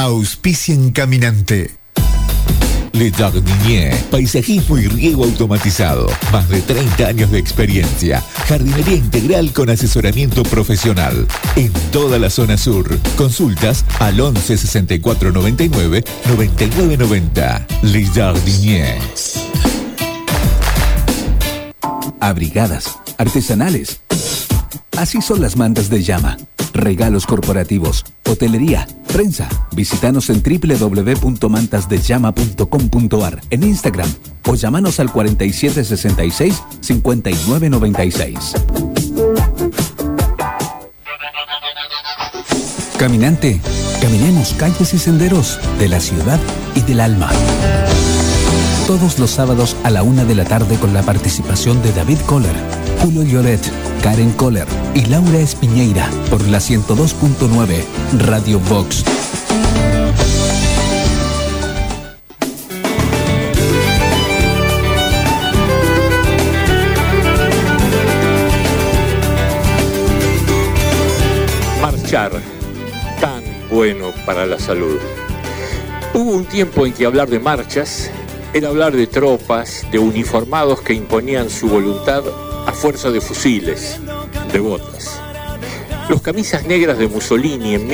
Auspician Caminante. Le Jardinier, paisajismo y riego automatizado. Más de 30 años de experiencia. Jardinería integral con asesoramiento profesional. En toda la zona sur. Consultas al 11 64 99 99 90. Le Jardinier. Abrigadas, artesanales. Así son las mantas de llama. Regalos corporativos, hotelería, prensa. Visítanos en www.mantasdellama.com.ar, en Instagram o llámanos al 4766-5996. Caminante, caminemos calles y senderos de la ciudad y del alma. Todos los sábados a la 1 de la tarde con la participación de David Kohler, Julio Lloret, Karen Kohler y Laura Espiñeira por la 102.9 Radio Vox. Marchar, tan bueno para la salud. Hubo un tiempo en que hablar de marchas era hablar de tropas, de uniformados que imponían su voluntad a fuerza de fusiles, de botas. Los camisas negras de Mussolini en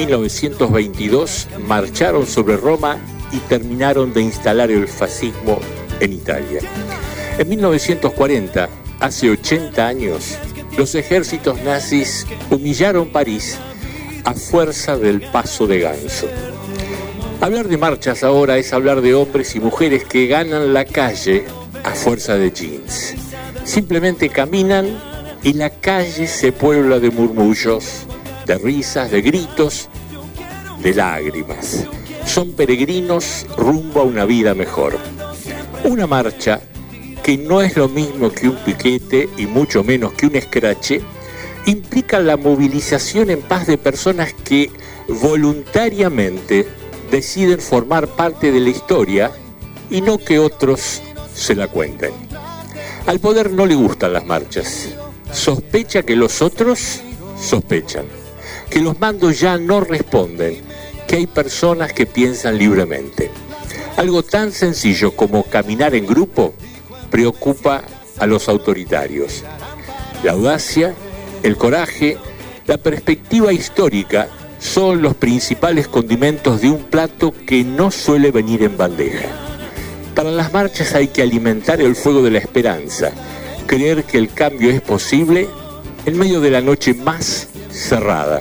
1922 marcharon sobre Roma y terminaron de instalar el fascismo en Italia. En 1940, hace 80 años, los ejércitos nazis humillaron París a fuerza del paso de ganso. Hablar de marchas ahora es hablar de hombres y mujeres que ganan la calle a fuerza de jeans. Simplemente caminan y la calle se puebla de murmullos, de risas, de gritos, de lágrimas. Son peregrinos rumbo a una vida mejor. Una marcha que no es lo mismo que un piquete y mucho menos que un escrache, implica la movilización en paz de personas que voluntariamente deciden formar parte de la historia y no que otros se la cuenten. Al poder no le gustan las marchas. Sospecha que los otros sospechan, que los mandos ya no responden, que hay personas que piensan libremente. Algo tan sencillo como caminar en grupo preocupa a los autoritarios. La audacia, el coraje, la perspectiva histórica son los principales condimentos de un plato que no suele venir en bandeja. Para las marchas hay que alimentar el fuego de la esperanza, creer que el cambio es posible en medio de la noche más cerrada.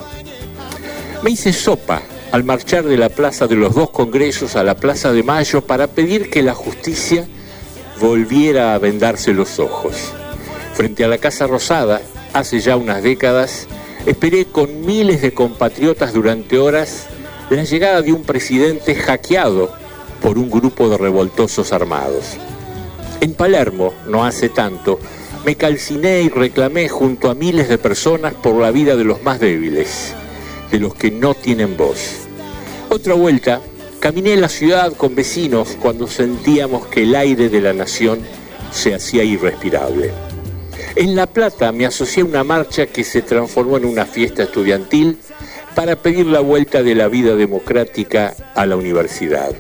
Me hice sopa al marchar de la Plaza de los Dos Congresos a la Plaza de Mayo para pedir que la justicia volviera a vendarse los ojos. Frente a la Casa Rosada, hace ya unas décadas, esperé con miles de compatriotas durante horas la llegada de un presidente hackeado por un grupo de revoltosos armados. En Palermo, no hace tanto, me calciné y reclamé junto a miles de personas por la vida de los más débiles, de los que no tienen voz. Otra vuelta, caminé la ciudad con vecinos cuando sentíamos que el aire de la nación se hacía irrespirable. En La Plata me asocié a una marcha que se transformó en una fiesta estudiantil para pedir la vuelta de la vida democrática a la universidad.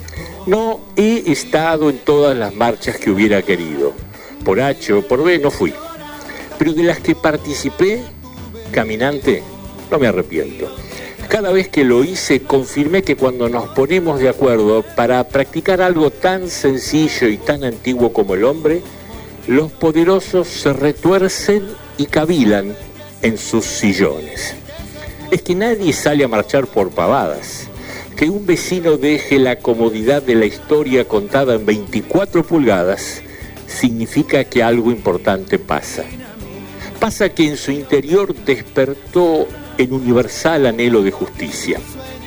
No he estado en todas las marchas que hubiera querido. Por H o por B no fui. Pero de las que participé, caminante, no me arrepiento. Cada vez que lo hice, confirmé que cuando nos ponemos de acuerdo para practicar algo tan sencillo y tan antiguo como el hombre, los poderosos se retuercen y cavilan en sus sillones. Es que nadie sale a marchar por pavadas. Que un vecino deje la comodidad de la historia contada en 24 pulgadas significa que algo importante pasa. Pasa que en su interior despertó el universal anhelo de justicia.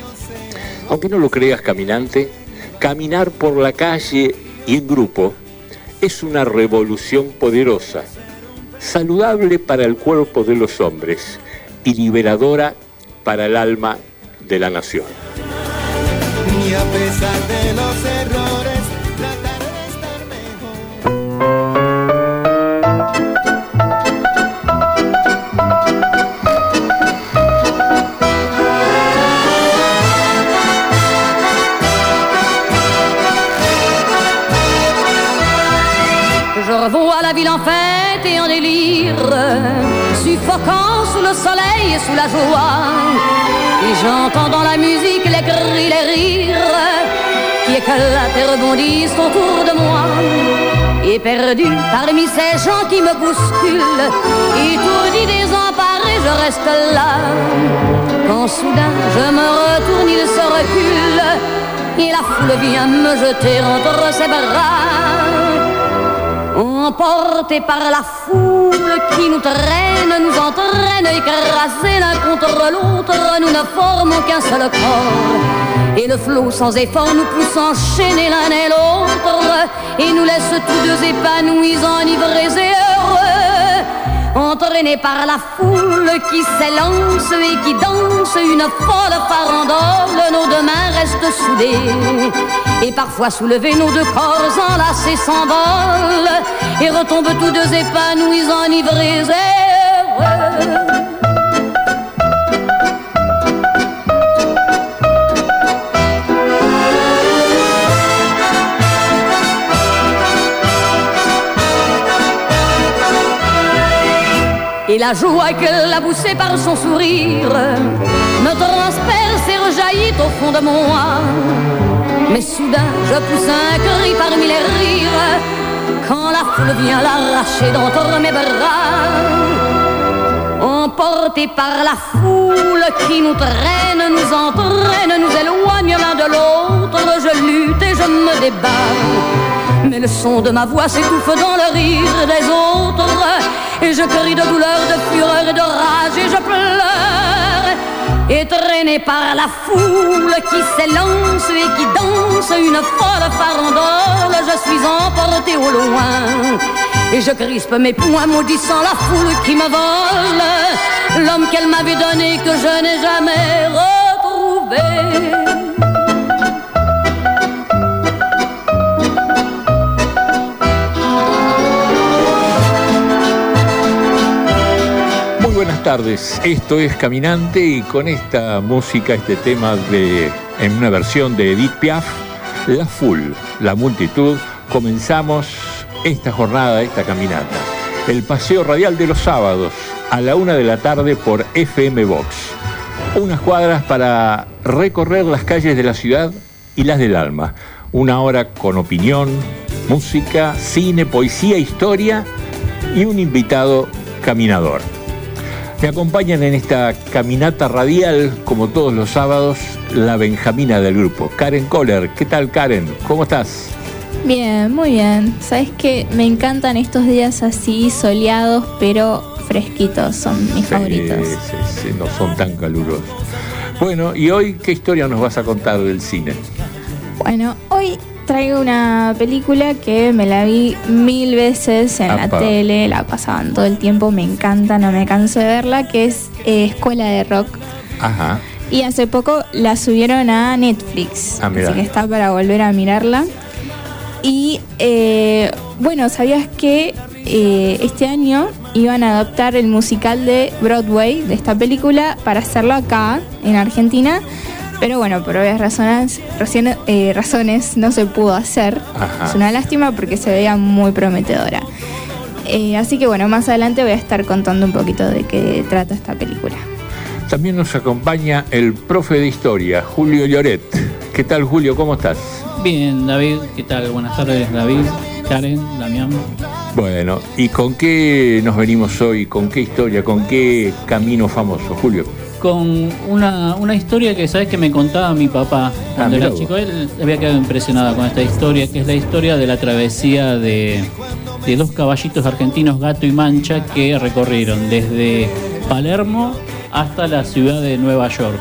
Aunque no lo creas, caminante, caminar por la calle y en grupo es una revolución poderosa, saludable para el cuerpo de los hombres y liberadora para el alma de la nación. Y a pesar de los errores, tratar de estar mejor. Je revois la ville en fête et en délire, suffocant sous le soleil et sous la joie. Et j'entends dans la musique les cris, les rires qui éclatent et rebondissent autour de moi. Et perdu parmi ces gens qui me bousculent, étourdi, désemparé, je reste là. Quand soudain je me retourne, il se recule et la foule vient me jeter entre ses bras. Emportés par la foule qui nous traîne, nous entraîne, écrasés l'un contre l'autre, nous ne formons qu'un seul corps. Et le flot sans effort nous pousse enchaîner l'un et l'autre, et nous laisse tous deux épanouis, enivrés et heureux. Entraînés par la foule qui s'élance et qui danse une folle farandole, nos deux mains restent soudées. Et parfois soulevés, nos deux corps enlacés s'envolent et retombent tous deux épanouis, enivrés et heureux. Et la joie qu'elle a poussée par son sourire me transperce et rejaillit au fond de moi. Mais soudain je pousse un cri parmi les rires quand la foule vient l'arracher d'entre mes bras. Emportés par la foule qui nous traîne, nous entraîne, nous éloigne l'un de l'autre, je lutte et je me débat. Mais le son de ma voix s'étouffe dans le rire des autres, et je crie de douleur, de fureur et de rage, et je pleure. Et traîné par la foule qui s'élance et qui danse une folle farandole, je suis emporté au loin. Et je crispe mes poings maudissant la foule qui me vole l'homme qu'elle m'avait donné, que je n'ai jamais retrouvé. Buenas tardes, esto es Caminante y con esta música, este tema en una versión de Edith Piaf, La Foule, la multitud, comenzamos esta jornada, esta caminata. El paseo radial de los sábados a la 1 de la tarde por FM Vox. Unas cuadras para recorrer las calles de la ciudad y las del alma. Una hora con opinión, música, cine, poesía, historia y un invitado caminador. Me acompañan en esta caminata radial, como todos los sábados, la Benjamina del grupo, Karen Kohler. ¿Qué tal, Karen? ¿Cómo estás? Bien, muy bien. Sabes que me encantan estos días así soleados, pero fresquitos, son mis favoritos. Sí, no son tan calurosos. Bueno, ¿y hoy qué historia nos vas a contar del cine? Bueno, hoy traigo una película que me la vi 1000 veces en la tele, la pasaban todo el tiempo, me encanta, no me canso de verla, que es Escuela de Rock. Ajá. Y hace poco la subieron a Netflix, así que está para volver a mirarla. Y bueno, ¿sabías que este año iban a adaptar el musical de Broadway de esta película para hacerlo acá, en Argentina? Pero bueno, por obvias razones no se pudo hacer. Ajá. Es una lástima porque se veía muy prometedora. Así que bueno, más adelante voy a estar contando un poquito de qué trata esta película. También nos acompaña el profe de historia, Julio Lloret. ¿Qué tal, Julio? ¿Cómo estás? Bien, David. ¿Qué tal? Buenas tardes, David, Karen, Damián. Bueno, ¿y con qué nos venimos hoy? ¿Con qué historia? ¿Con qué camino famoso, Julio? Con una historia que sabes que me contaba mi papá cuando era chico. Él había quedado impresionado con esta historia, que es la historia de la travesía de dos caballitos argentinos, Gato y Mancha, que recorrieron desde Palermo hasta la ciudad de Nueva York.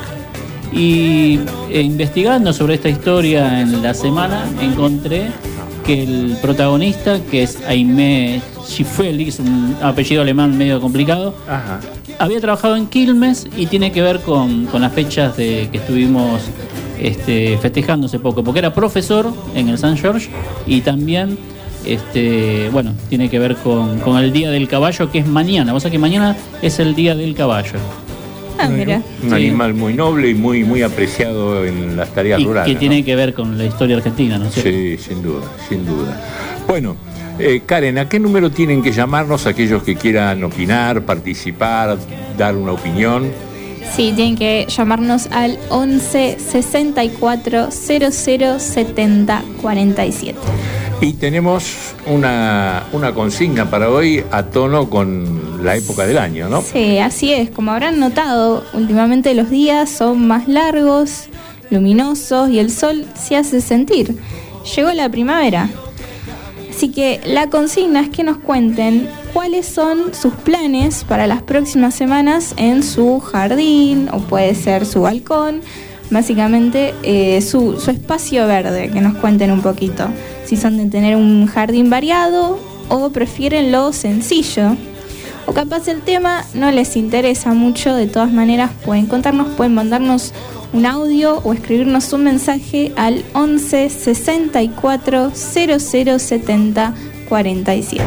Y investigando sobre esta historia en la semana, encontré que el protagonista, que es Aimé Schiavelli, un apellido alemán medio complicado, ajá, había trabajado en Quilmes y tiene que ver con las fechas que estuvimos festejando hace poco, porque era profesor en el St. George y también bueno, tiene que ver con el Día del Caballo, que es mañana. Vos sabés que mañana es el Día del Caballo. Mira. Un animal muy noble y muy apreciado en las tareas rurales. Que tiene que ver con la historia argentina, ¿no es cierto? Sí, sin duda. Bueno, Karen, ¿a qué número tienen que llamarnos aquellos que quieran opinar, participar, dar una opinión? Sí, tienen que llamarnos al 11 64 00 70 47. Y tenemos una consigna para hoy a tono con la época del año, ¿no? Sí, así es. Como habrán notado, últimamente los días son más largos, luminosos y el sol se hace sentir. Llegó la primavera. Así que la consigna es que nos cuenten cuáles son sus planes para las próximas semanas en su jardín, o puede ser su balcón, básicamente su espacio verde, que nos cuenten un poquito. Si son de tener un jardín variado o prefieren lo sencillo. O capaz el tema no les interesa mucho, de todas maneras pueden contarnos, pueden mandarnos un audio o escribirnos un mensaje al 11 64 00 70 47.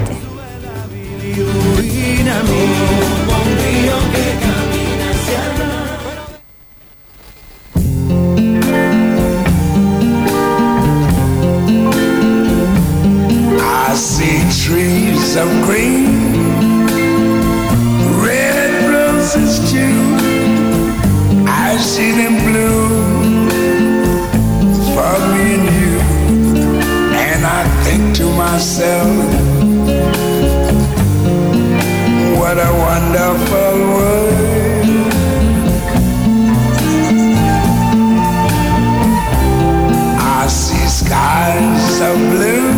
I see trees of green, red roses too. I see them bloom for me and you. And I think to myself, what a wonderful world. I see skies of blue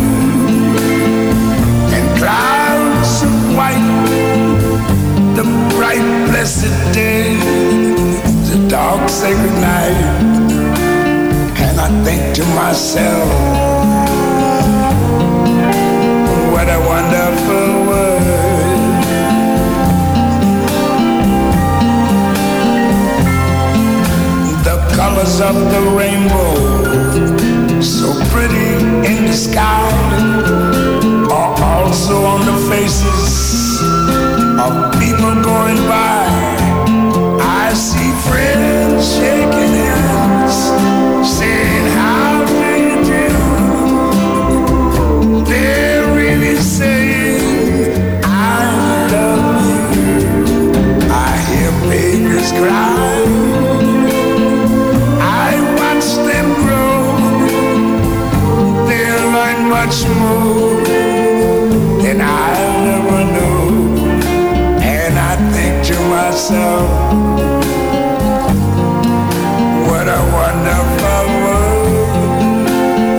and clouds of white, the bright blessed day, the dark sacred night. And I think to myself, what a wonderful world. The colors of the rainbow, so pretty in the sky, are also on the faces of people going by. I see friends shaking hands, saying how do you do. They're really saying I love you. I hear babies cry, I watch them grow. They'll learn much more than I'll never know. And I think to myself, what a wonderful world.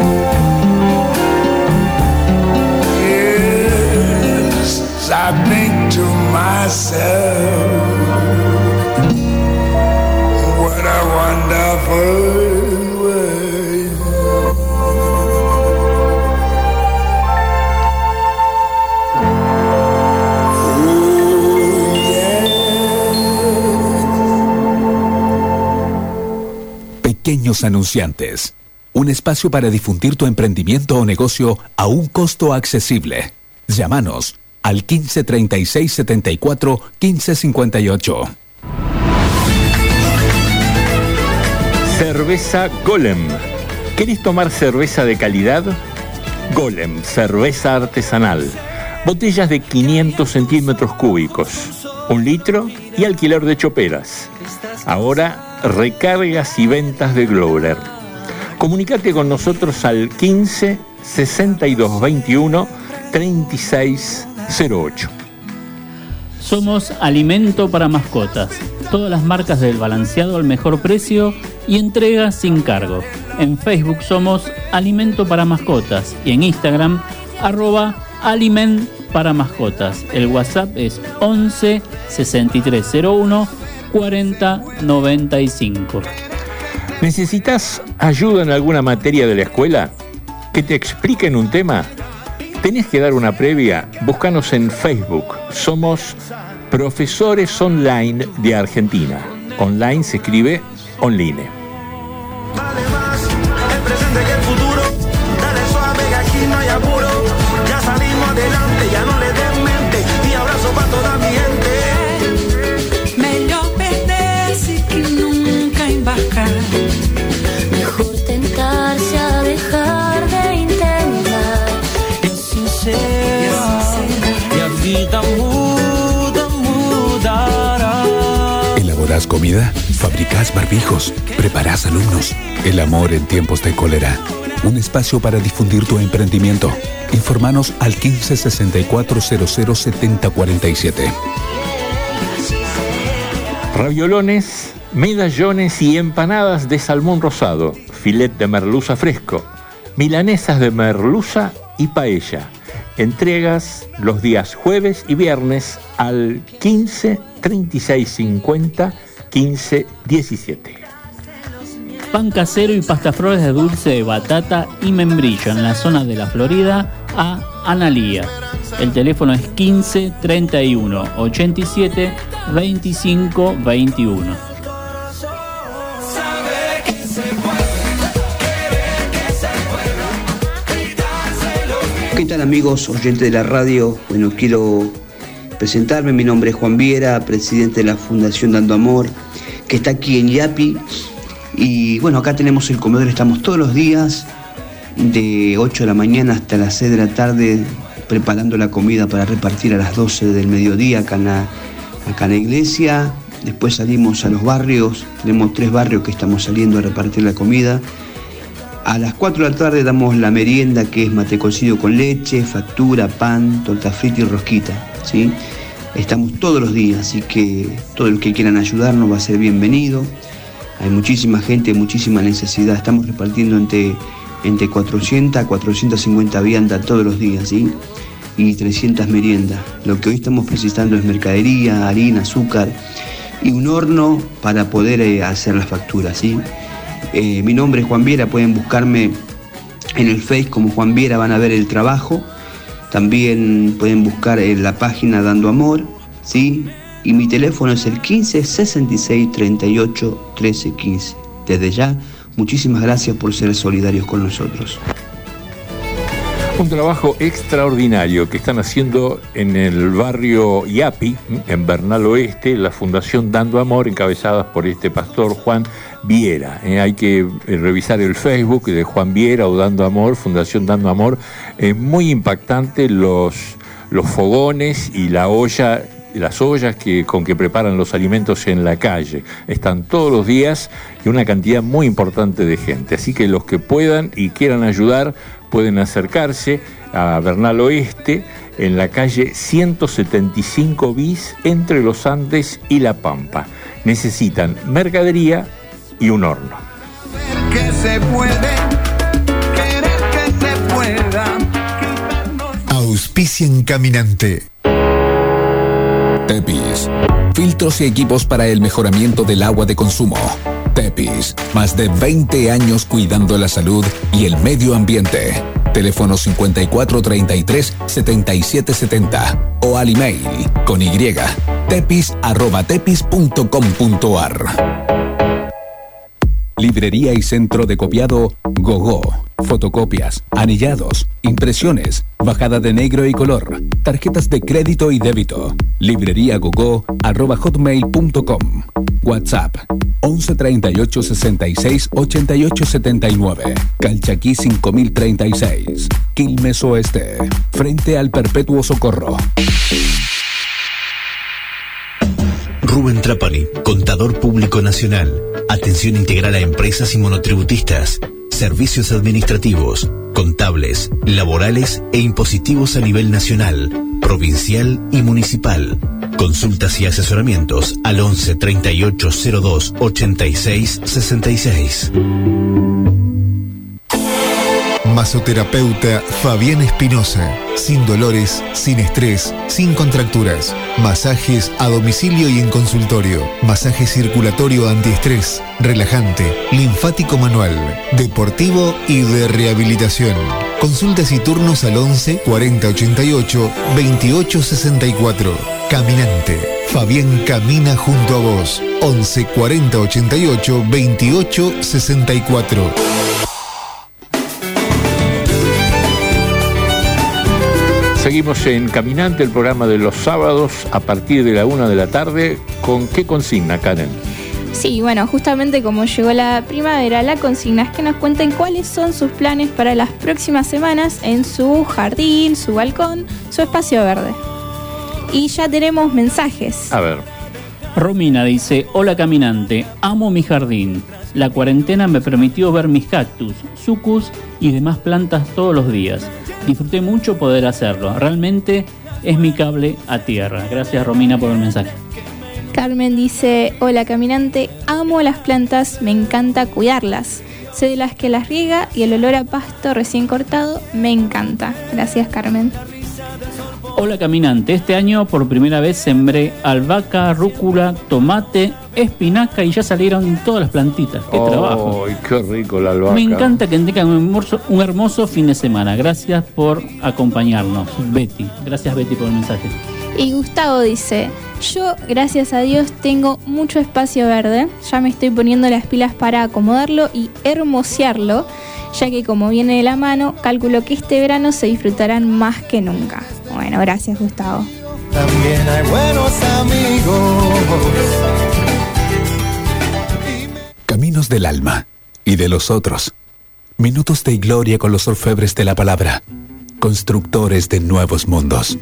Yes, I think to myself, what a wonderful world. Pequeños Anunciantes, un espacio para difundir tu emprendimiento o negocio a un costo accesible. Llámanos al 15 36 74 15 58. Cerveza Golem. ¿Querés tomar cerveza de calidad? Golem, cerveza artesanal. Botellas de 500 centímetros cúbicos, 1 litro y alquiler de choperas. Ahora, recargas y ventas de Glowler. Comunicate con nosotros al 15 62 21 36 08. Somos Alimento para Mascotas. Todas las marcas del balanceado al mejor precio y entrega sin cargo. En Facebook somos Alimento para Mascotas y en Instagram @Aliment para Mascotas. El WhatsApp es 11 6301 40 95. ¿Necesitas ayuda en alguna materia de la escuela? ¿Que te expliquen un tema? ¿Tenés que dar una previa? Búscanos en Facebook. Somos Profesores Online de Argentina. Online se escribe online. Vale más el presente que el futuro. Dale suave que aquí no hay apuro. Ya salimos adelante, ya no le den mente. Y abrazo para toda mi gente. Melhor perder-se que nunca embarcar. Mejor tentarse a dejar de intentar. Es ¿Preparas comida? ¿Fabricás barbijos? ¿Preparás alumnos? El amor en tiempos de cólera. Un espacio para difundir tu emprendimiento. Informanos al 15 64 00 70 47. Raviolones, medallones y empanadas de salmón rosado, filet de merluza fresco, milanesas de merluza y paella. Entregas los días jueves y viernes al 15 36 50 15 17. Pan casero y pasta flores de dulce de batata y membrillo en la zona de la Florida a Analía. El teléfono es 15 31 87 25 21. ¿Qué tal, amigos oyentes de la radio? Bueno, quiero presentarme. Mi nombre es Juan Viera, presidente de la Fundación Dando Amor, que está aquí en Yapi. Y bueno, acá tenemos el comedor, estamos todos los días de 8 de la mañana hasta las 6 de la tarde preparando la comida para repartir a las 12 del mediodía acá en la iglesia. Después salimos a los barrios, tenemos 3 barrios que estamos saliendo a repartir la comida. A las 4 de la tarde damos la merienda, que es mate cocido con leche, factura, pan, torta frita y rosquita, ¿sí? Estamos todos los días, así que todo el que quieran ayudarnos va a ser bienvenido. Hay muchísima gente, muchísima necesidad. Estamos repartiendo entre 400 a 450 viandas todos los días, ¿sí? Y 300 meriendas. Lo que hoy estamos precisando es mercadería, harina, azúcar y un horno para poder hacer las facturas, ¿sí? Mi nombre es Juan Viera, pueden buscarme en el Face como Juan Viera, van a ver el trabajo. También pueden buscar en la página Dando Amor, ¿sí? Y mi teléfono es el 15 66 38 13 15. Desde ya, muchísimas gracias por ser solidarios con nosotros. Un trabajo extraordinario que están haciendo en el barrio Yapi, en Bernal Oeste, la Fundación Dando Amor, encabezadas por este pastor Juan Viera. Hay que revisar el Facebook de Juan Viera o Dando Amor, Fundación Dando Amor. Es muy impactante los fogones y las ollas con que preparan los alimentos en la calle. Están todos los días y una cantidad muy importante de gente. Así que los que puedan y quieran ayudar pueden acercarse a Bernal Oeste en la calle 175 bis entre los Andes y La Pampa. Necesitan mercadería y un horno. Que se puede, querer que se pueda. Auspician Caminante. Tepis. Filtros y equipos para el mejoramiento del agua de consumo. Tepis. Más de 20 años cuidando la salud y el medio ambiente. Teléfono 5433 7770 o al email con y tepis@tepis.com.ar. Librería y centro de copiado Gogó. Fotocopias, anillados, impresiones, bajada de negro y color, tarjetas de crédito y débito. libreriagogo@hotmail.com. WhatsApp 11 38 66 88 79. Calchaquí 5036. Quilmes Oeste. Frente al Perpetuo Socorro. Rubén Trapani, Contador Público Nacional. Atención integral a empresas y monotributistas. Servicios administrativos, contables, laborales e impositivos a nivel nacional, provincial y municipal. Consultas y asesoramientos al 11 38 02 86 66. Masoterapeuta Fabián Espinosa. Sin dolores, sin estrés, sin contracturas. Masajes a domicilio y en consultorio. Masaje circulatorio antiestrés, relajante, linfático manual, deportivo y de rehabilitación. Consultas y turnos al 11 40 88 28 64. Caminante. Fabián camina junto a vos. 11 40 88 28 64. Seguimos en Caminante, el programa de los sábados a partir de la 1 de la tarde. ¿Con qué consigna, Karen? Sí, bueno, justamente como llegó la primavera, la consigna es que nos cuenten cuáles son sus planes para las próximas semanas en su jardín, su balcón, su espacio verde. Y ya tenemos mensajes. A ver. Romina dice: hola caminante, amo mi jardín. La cuarentena me permitió ver mis cactus, sucus y demás plantas todos los días. Disfruté mucho poder hacerlo. Realmente es mi cable a tierra. Gracias, Romina, por el mensaje. Carmen dice: hola caminante, amo las plantas, me encanta cuidarlas. Soy de las que las riega y el olor a pasto recién cortado me encanta. Gracias, Carmen. Hola caminante, este año por primera vez sembré albahaca, rúcula, tomate, espinaca y ya salieron todas las plantitas. ¡Qué trabajo! ¡Ay, qué rico la albahaca! Me encanta que tengan un hermoso fin de semana. Gracias por acompañarnos, Betty. Gracias, Betty, por el mensaje. Y Gustavo dice: yo, gracias a Dios, tengo mucho espacio verde. Ya me estoy poniendo las pilas para acomodarlo y hermosearlo, ya que como viene de la mano, calculo que este verano se disfrutarán más que nunca. Bueno, gracias, Gustavo. También hay buenos amigos. Caminos del alma y de los otros. Minutos de gloria con los orfebres de la palabra. Constructores de nuevos mundos.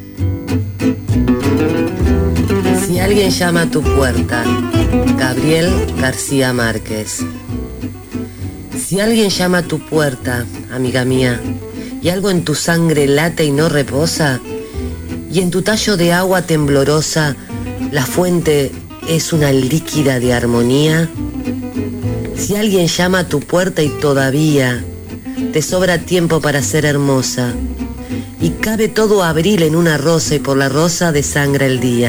Si alguien llama a tu puerta, Gabriel García Márquez. Si alguien llama a tu puerta, amiga mía, y algo en tu sangre late y no reposa, y en tu tallo de agua temblorosa la fuente es una líquida de armonía. Si alguien llama a tu puerta y todavía te sobra tiempo para ser hermosa, y cabe todo abril en una rosa y por la rosa desangra el día.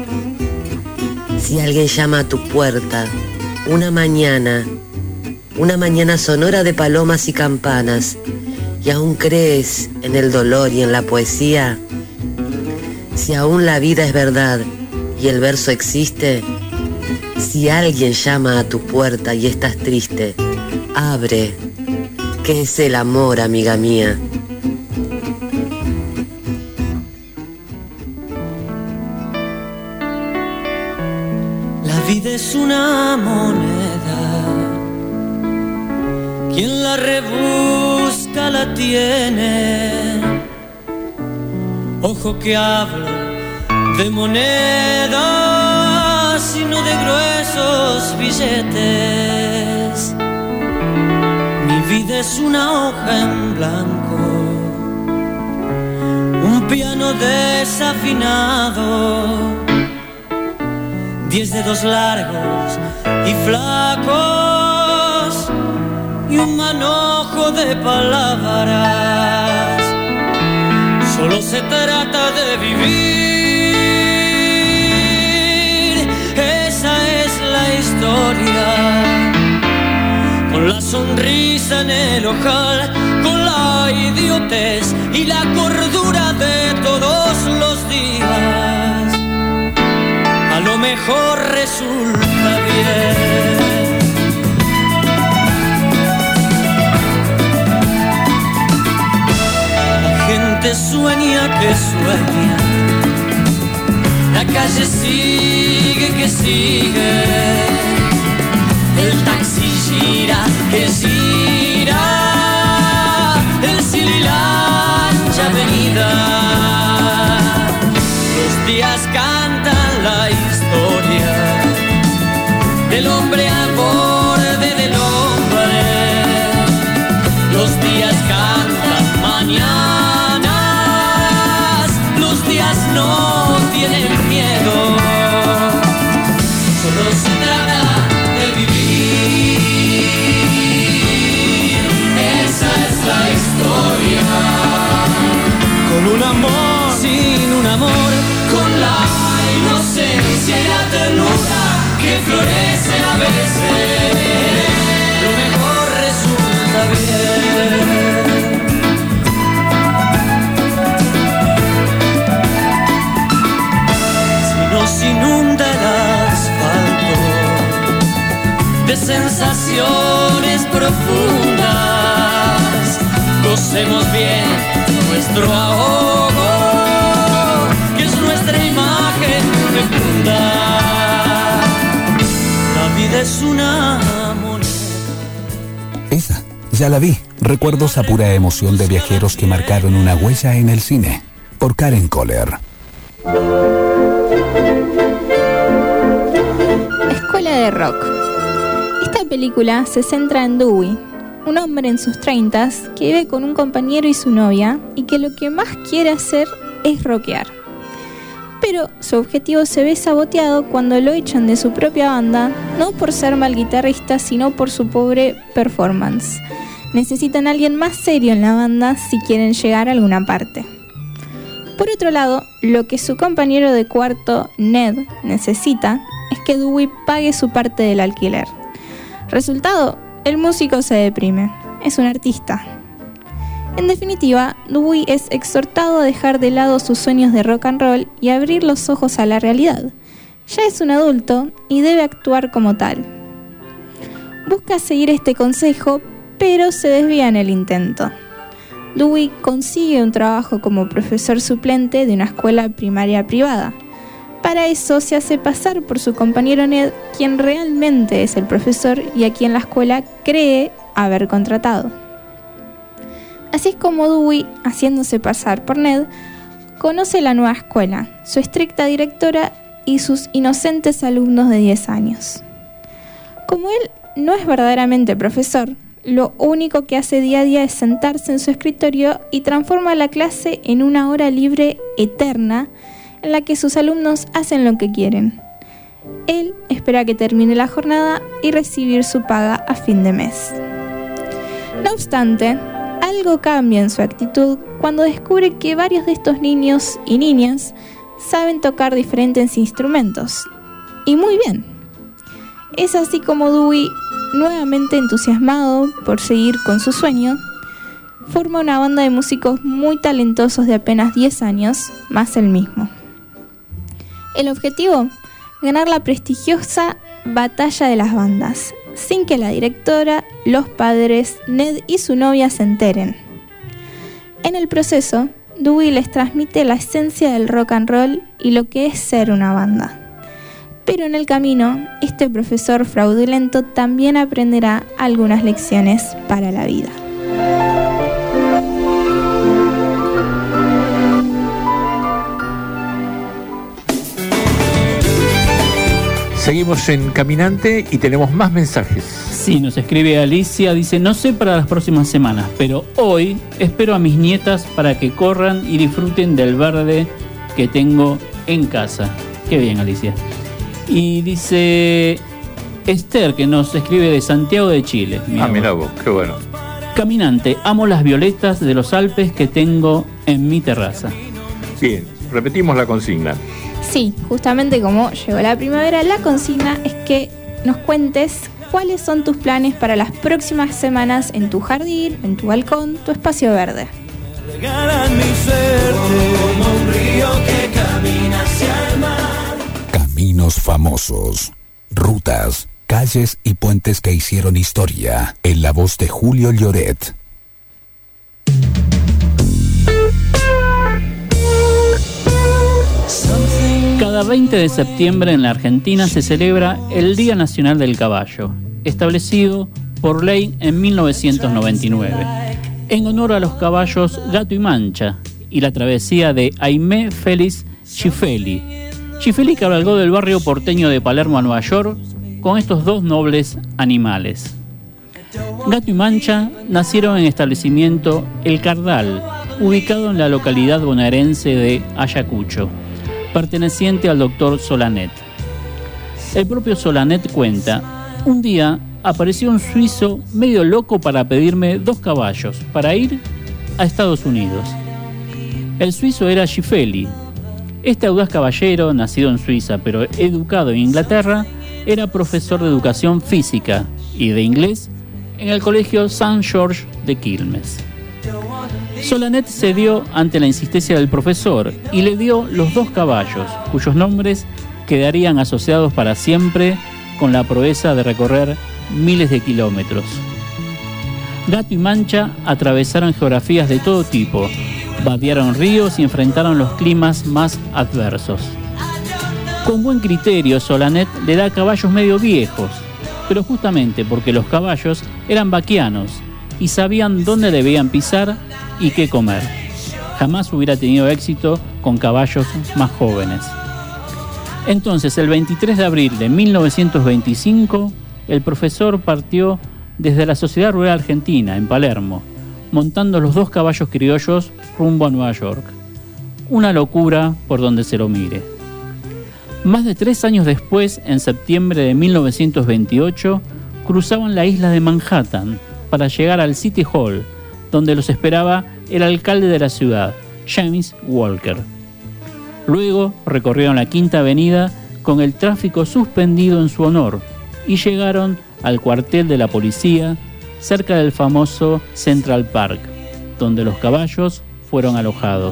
Si alguien llama a tu puerta una mañana sonora de palomas y campanas, y aún crees en el dolor y en la poesía, si aún la vida es verdad y el verso existe, si alguien llama a tu puerta y estás triste, abre, que es el amor, amiga mía. La vida es una moneda, quien la rebusca la tiene. Ojo que hablo de monedas y no de gruesos billetes. Mi vida es una hoja en blanco, un piano desafinado, 10 dedos largos y flacos y un manojo de palabras. Solo se trata de vivir, esa es la historia. Con la sonrisa en el ojal, con la idiotez y la cordura de todos los días. A lo mejor resulta bien. La gente sueña que sueña, la calle sigue que sigue, el taxi gira que gira, el cielo y la ancha avenida. Los días cantan la historia del hombre al borde del hombre. Los días cantan mañanas, los días no tienen miedo. Solo se trata de vivir, esa es la historia. Con un amor, sin un amor, con la inocencia y la ternura que florece a veces, lo mejor resulta bien. Si nos inunda el asfalto de sensaciones profundas, gocemos bien nuestro ahogo, que es nuestra imagen fecunda. La vida es una moneda. Esa, ya la vi. Recuerdos a pura emoción de viajeros que marcaron una huella en el cine. Por Karen Kohler. de rock. Esta película se centra en Dewey, un hombre en sus 30s que vive con un compañero y su novia y que lo que más quiere hacer es rockear. Pero su objetivo se ve saboteado cuando lo echan de su propia banda, no por ser mal guitarrista, sino por su pobre performance. Necesitan a alguien más serio en la banda si quieren llegar a alguna parte. Por otro lado, lo que su compañero de cuarto, Ned, necesita es que Dewey pague su parte del alquiler. Resultado, el músico se deprime. Es un artista. En definitiva, Dewey es exhortado a dejar de lado sus sueños de rock and roll y abrir los ojos a la realidad. Ya es un adulto y debe actuar como tal. Busca seguir este consejo, pero se desvía en el intento. Dewey consigue un trabajo como profesor suplente de una escuela primaria privada. Para eso se hace pasar por su compañero Ned, quien realmente es el profesor y a quien la escuela cree haber contratado. Así es como Dewey, haciéndose pasar por Ned, conoce la nueva escuela, su estricta directora y sus inocentes alumnos de 10 años. Como él no es verdaderamente profesor, lo único que hace día a día es sentarse en su escritorio y transforma la clase en una hora libre eterna en la que sus alumnos hacen lo que quieren. Él espera que termine la jornada y recibir su paga a fin de mes. No obstante, algo cambia en su actitud cuando descubre que varios de estos niños y niñas saben tocar diferentes instrumentos. Y muy bien. Es así como Dewey, nuevamente entusiasmado por seguir con su sueño, forma una banda de músicos muy talentosos de apenas 10 años, más él mismo. El objetivo: ganar la prestigiosa batalla de las bandas, sin que la directora, los padres, Ned y su novia se enteren. En el proceso, Dewey les transmite la esencia del rock and roll y lo que es ser una banda. Pero en el camino, este profesor fraudulento también aprenderá algunas lecciones para la vida. Seguimos en Caminante y tenemos más mensajes. Sí, nos escribe Alicia, dice: no sé para las próximas semanas, pero hoy espero a mis nietas para que corran y disfruten del verde que tengo en casa. Qué bien, Alicia. Y dice Esther, que nos escribe de Santiago de Chile. Mirá vos, qué bueno. Caminante, amo las violetas de los Alpes que tengo en mi terraza. Bien, repetimos la consigna. Sí, justamente como llegó la primavera, la consigna es que nos cuentes cuáles son tus planes para las próximas semanas en tu jardín, en tu balcón, tu espacio verde. Regalan mi suerte como un río que camina hacia el mar. Caminos famosos, rutas, calles y puentes que hicieron historia, en la voz de Julio Lloret. Cada 20 de septiembre en la Argentina se celebra el Día Nacional del Caballo, establecido por ley en 1999, en honor a los caballos Gato y Mancha y la travesía de Aimé Félix Schifeli. Schifeli cabalgó del barrio porteño de Palermo a Nueva York con estos dos nobles animales. Gato y Mancha nacieron en el establecimiento El Cardal, ubicado en la localidad bonaerense de Ayacucho, perteneciente al doctor Solanet. El propio Solanet cuenta: un día apareció un suizo medio loco para pedirme 2 caballos para ir a Estados Unidos. El suizo era Schifeli. Este audaz caballero, nacido en Suiza pero educado en Inglaterra, era profesor de educación física y de inglés en el colegio St. George de Quilmes. Solanet cedió ante la insistencia del profesor y le dio los 2 caballos, cuyos nombres quedarían asociados para siempre con la proeza de recorrer miles de kilómetros. Gato y Mancha atravesaron geografías de todo tipo, vadearon ríos y enfrentaron los climas más adversos. Con buen criterio, Solanet le da caballos medio viejos, pero justamente porque los caballos eran vaquianos y sabían dónde debían pisar y qué comer. Jamás hubiera tenido éxito con caballos más jóvenes. Entonces, el 23 de abril de 1925, el profesor partió desde la Sociedad Rural Argentina, en Palermo, montando los 2 caballos criollos rumbo a Nueva York. Una locura por donde se lo mire. Más de 3 años después, en septiembre de 1928, cruzaban la isla de Manhattan para llegar al City Hall, donde los esperaba el alcalde de la ciudad, James Walker. Luego recorrieron la Quinta Avenida con el tráfico suspendido en su honor y llegaron al cuartel de la policía cerca del famoso Central Park, donde los caballos fueron alojados.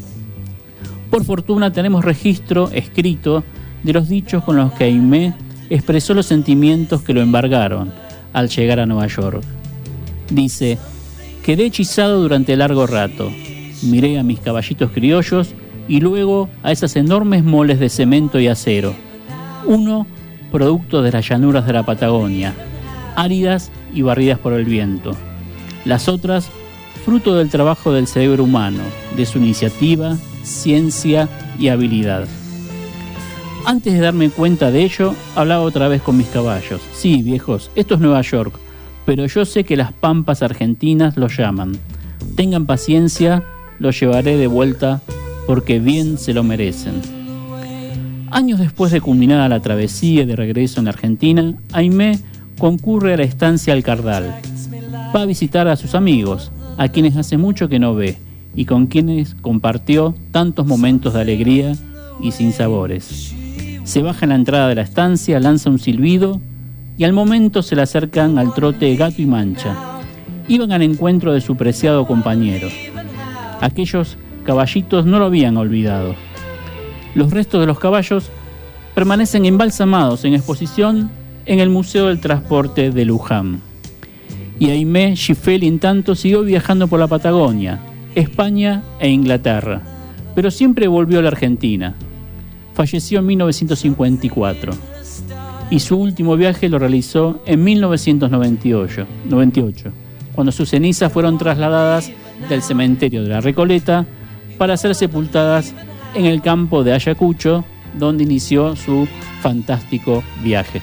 Por fortuna tenemos registro escrito de los dichos con los que Aimé expresó los sentimientos que lo embargaron al llegar a Nueva York. Dice: quedé hechizado durante largo rato, miré a mis caballitos criollos y luego a esas enormes moles de cemento y acero, uno producto de las llanuras de la Patagonia, áridas y barridas por el viento, las otras fruto del trabajo del cerebro humano, de su iniciativa, ciencia y habilidad. Antes de darme cuenta de ello, hablaba otra vez con mis caballos. Sí, viejos, esto es Nueva York, pero yo sé que las pampas argentinas los llaman. Tengan paciencia, los llevaré de vuelta porque bien se lo merecen. Años después de culminada la travesía y de regreso en Argentina, Aimé concurre a la estancia El Cardal. Va a visitar a sus amigos, a quienes hace mucho que no ve y con quienes compartió tantos momentos de alegría y sinsabores. Se baja en la entrada de la estancia, lanza un silbido y al momento se le acercan al trote Gato y Mancha. Iban al encuentro de su preciado compañero. Aquellos caballitos no lo habían olvidado. Los restos de los caballos permanecen embalsamados en exposición en el Museo del Transporte de Luján. Y Aimé Schiavelli, en tanto, siguió viajando por la Patagonia, España e Inglaterra, pero siempre volvió a la Argentina. Falleció en 1954 y su último viaje lo realizó en 1998, cuando sus cenizas fueron trasladadas del cementerio de la Recoleta para ser sepultadas en el campo de Ayacucho, donde inició su fantástico viaje.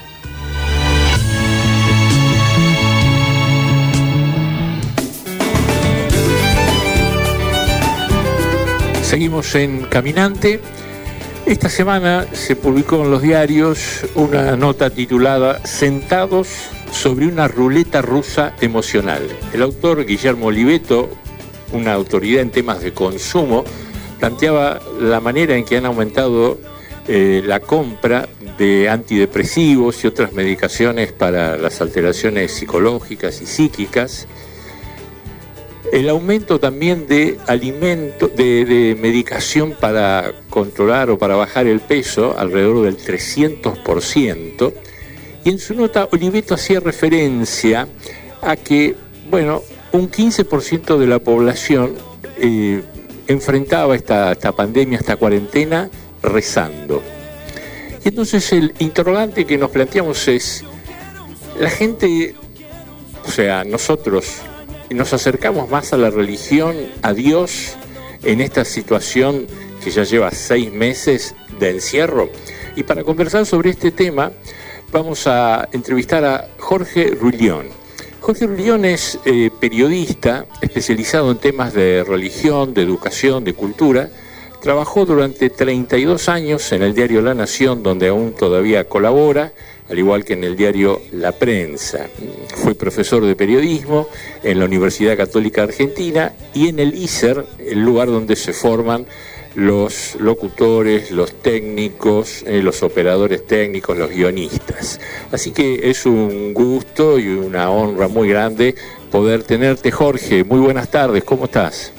Seguimos en Caminante. Esta semana se publicó en los diarios una nota titulada "Sentados sobre una ruleta rusa emocional". El autor, Guillermo Oliveto, una autoridad en temas de consumo, planteaba la manera en que han aumentado la compra de antidepresivos y otras medicaciones para las alteraciones psicológicas y psíquicas. El aumento también de de medicación para controlar o para bajar el peso, alrededor del 300%. Y en su nota, Oliveto hacía referencia a que, un 15% de la población enfrentaba esta pandemia, esta cuarentena, rezando. Y entonces el interrogante que nos planteamos es, la gente, nosotros, nos acercamos más a la religión, a Dios, en esta situación que ya lleva 6 meses de encierro. Y para conversar sobre este tema, vamos a entrevistar a Jorge Ruglión. Jorge Ruglión es periodista especializado en temas de religión, de educación, de cultura. Trabajó durante 32 años en el diario La Nación, donde aún todavía colabora, al igual que en el diario La Prensa. Fue profesor de periodismo en la Universidad Católica Argentina y en el ISER, el lugar donde se forman los locutores, los técnicos, los operadores técnicos, los guionistas. Así que es un gusto y una honra muy grande poder tenerte, Jorge. Muy buenas tardes, ¿cómo estás?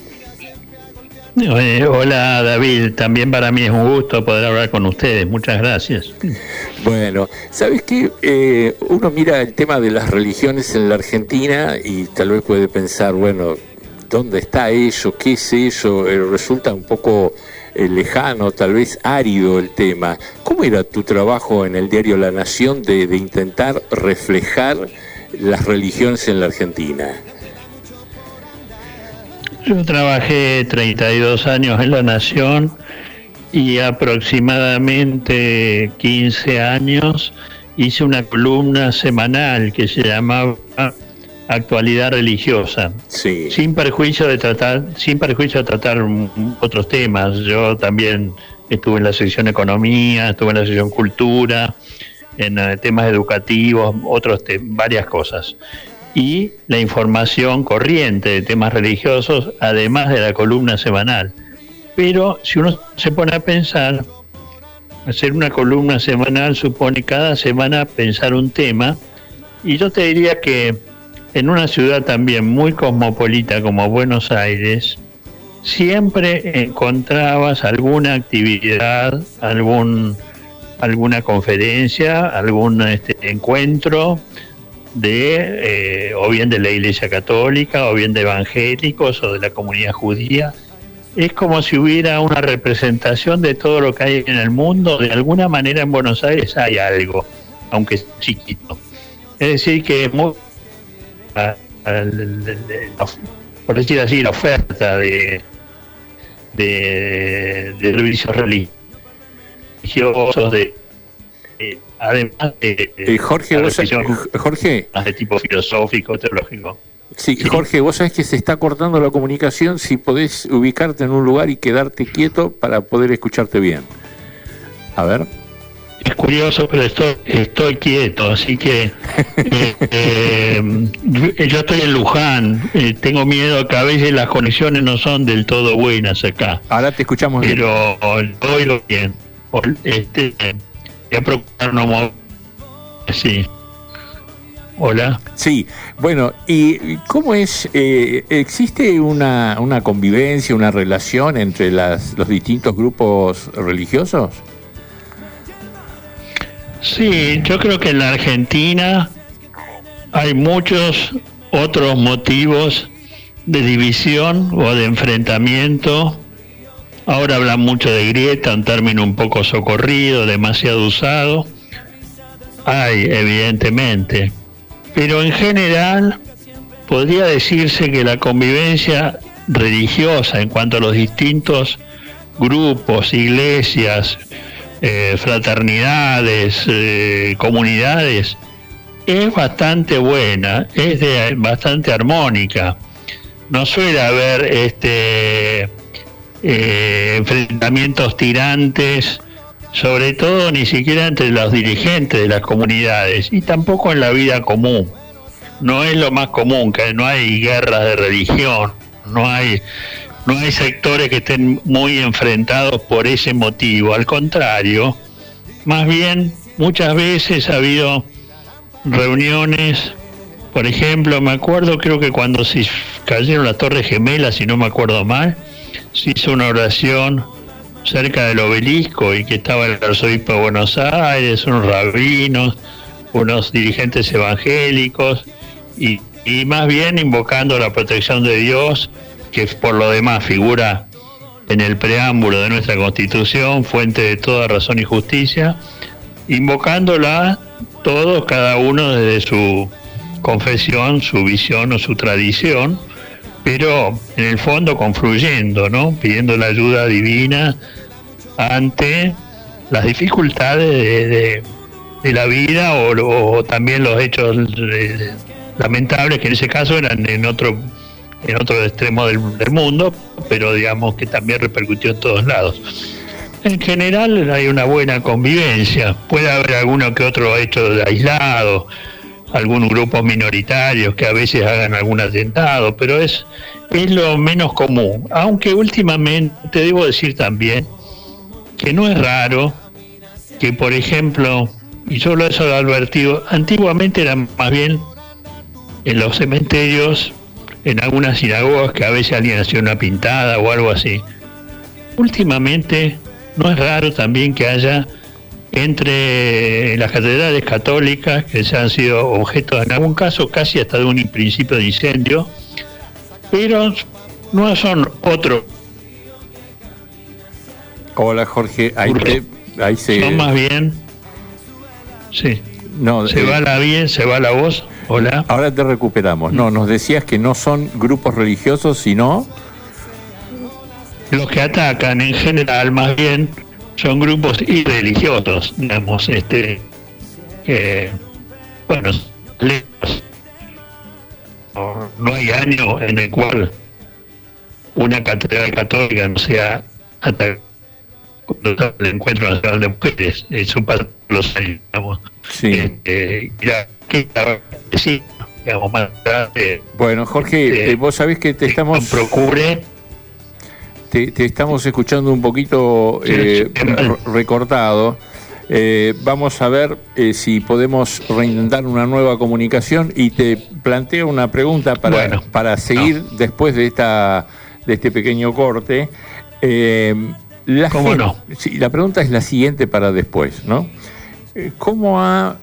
Hola David, también para mí es un gusto poder hablar con ustedes, muchas gracias. Bueno, ¿sabes qué? Uno mira el tema de las religiones en la Argentina y tal vez puede pensar, ¿dónde está eso? ¿Qué es eso? Resulta un poco lejano, tal vez árido el tema. ¿Cómo era tu trabajo en el diario La Nación de intentar reflejar las religiones en la Argentina? Yo trabajé 32 años en La Nación y aproximadamente 15 años hice una columna semanal que se llamaba Actualidad Religiosa, sí. sin perjuicio de tratar otros temas. Yo también estuve en la sección Economía, estuve en la sección Cultura, en temas educativos, varias cosas. Y la información corriente de temas religiosos, además de la columna semanal. Pero si uno se pone a pensar, hacer una columna semanal supone cada semana pensar un tema, y yo te diría que en una ciudad también muy cosmopolita como Buenos Aires, siempre encontrabas alguna actividad, alguna conferencia, algún encuentro o bien de la Iglesia Católica, o bien de evangélicos, o de la comunidad judía. Es como si hubiera una representación de todo lo que hay en el mundo. De alguna manera en Buenos Aires hay algo, aunque es chiquito. Es decir, que por decir así, la oferta de servicios religiosos, además de Jorge, de tipo filosófico, teológico. Sí, Jorge, vos sabés que se está cortando la comunicación. Si podés ubicarte en un lugar y quedarte quieto para poder escucharte bien. A ver. Es curioso, pero estoy quieto, así que yo estoy en Luján. Tengo miedo que a veces las conexiones no son del todo buenas acá. Ahora te escuchamos bien. Pero oigo bien. Voy a procurar no mover. Sí. Hola. Sí, bueno, ¿y cómo es? ¿Existe una convivencia, una relación entre los distintos grupos religiosos? Sí, yo creo que en la Argentina hay muchos otros motivos de división o de enfrentamiento. Ahora hablan mucho de grieta, un término un poco socorrido, demasiado usado. Hay, evidentemente. Pero en general podría decirse que la convivencia religiosa en cuanto a los distintos grupos, iglesias, fraternidades, comunidades, es bastante buena, es bastante armónica. No suele haber enfrentamientos tirantes, sobre todo ni siquiera entre los dirigentes de las comunidades, y tampoco en la vida común. No es lo más común, que no hay guerras de religión, no hay sectores que estén muy enfrentados por ese motivo. Al contrario, más bien muchas veces ha habido reuniones. Por ejemplo, me acuerdo, creo que cuando se cayeron las Torres Gemelas, si no me acuerdo mal, se hizo una oración cerca del obelisco, y que estaba el arzobispo de Buenos Aires, unos rabinos, unos dirigentes evangélicos, y más bien invocando la protección de Dios, que por lo demás figura en el preámbulo de nuestra Constitución, fuente de toda razón y justicia, invocándola todos, cada uno desde su confesión, su visión o su tradición, pero en el fondo confluyendo, ¿no? Pidiendo la ayuda divina ante las dificultades de la vida, o también los hechos lamentables, que en ese caso eran en otro extremo del mundo, pero digamos que también repercutió en todos lados. En general hay una buena convivencia. Puede haber alguno que otro hecho aislado, algunos grupos minoritarios que a veces hagan algún atentado, pero es lo menos común. Aunque últimamente debo decir también que no es raro que, por ejemplo, y solo eso lo he advertido, antiguamente era más bien en los cementerios, en algunas sinagogas, que a veces alguien hacía una pintada o algo así. Últimamente no es raro también que haya entre las catedrales católicas, que se han sido objeto en algún caso casi hasta de un principio de incendio, pero no son otros. Hola Jorge, ahí se... Son más bien... Sí. No, se va la voz. Hola. Ahora te recuperamos. No, nos decías que no son grupos religiosos, sino... los que atacan en general más bien son grupos irreligiosos, digamos, bueno, lejos. No hay año en el cual una catedral católica no sea atacada cuando el Encuentro Nacional de Mujeres. Eso pasa los años, digamos. Sí. Sí, digamos, más tarde. Bueno, Jorge, vos sabés que te estamos... Te estamos escuchando un poquito recortado. Vamos a ver si podemos reintentar una nueva comunicación y te planteo una pregunta para seguir después de este pequeño corte. ¿Cómo no? Sí, la pregunta es la siguiente para después, ¿no? ¿Cómo ha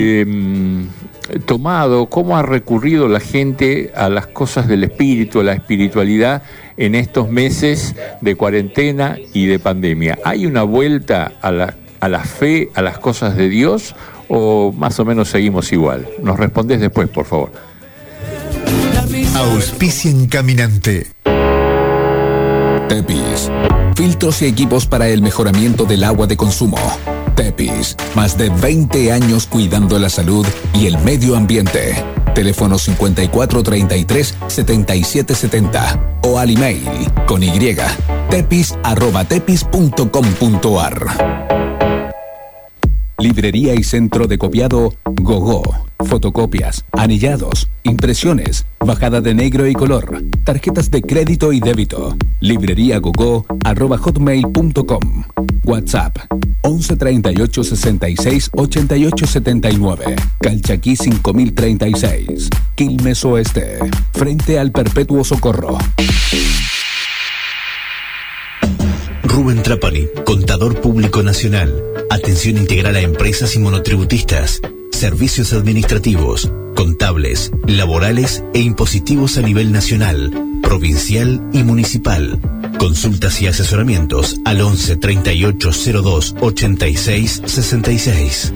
cómo ha recurrido la gente a las cosas del espíritu, a la espiritualidad en estos meses de cuarentena y de pandemia? ¿Hay una vuelta a la fe, a las cosas de Dios, o más o menos seguimos igual? Nos respondés después, por favor. Auspician Caminante. Tepis. Filtros y equipos para el mejoramiento del agua de consumo. Tepis. Más de 20 años cuidando la salud y el medio ambiente. Teléfono 5433-7770 o al email con y tepis@tepis.com.ar. Librería y centro de copiado Gogó. Fotocopias, anillados, impresiones, bajada de negro y color, tarjetas de crédito y débito. libreriagogo@hotmail.com. WhatsApp 11 38 66 88 79. Calchaquí 5036. Quilmes Oeste. Frente al Perpetuo Socorro. Rubén Trapani, Contador Público Nacional. Atención integral a empresas y monotributistas. Servicios administrativos, contables, laborales e impositivos a nivel nacional, provincial y municipal. Consultas y asesoramientos al 11 38 02 86 66.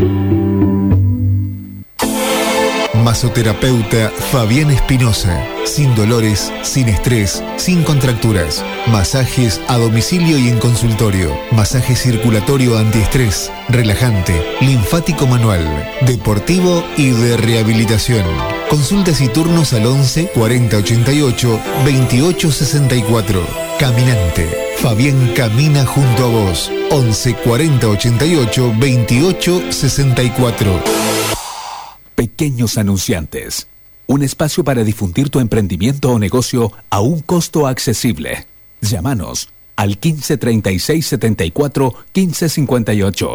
Masoterapeuta Fabián Espinosa. Sin dolores, sin estrés, sin contracturas. Masajes a domicilio y en consultorio. Masaje circulatorio antiestrés, relajante, linfático manual, deportivo y de rehabilitación. Consultas y turnos al 11 40 88 28 64. Caminante. Fabián camina junto a vos. 11 40 88 28 64. Pequeños anunciantes. Un espacio para difundir tu emprendimiento o negocio a un costo accesible. Llámanos al 15 36 74 15 58.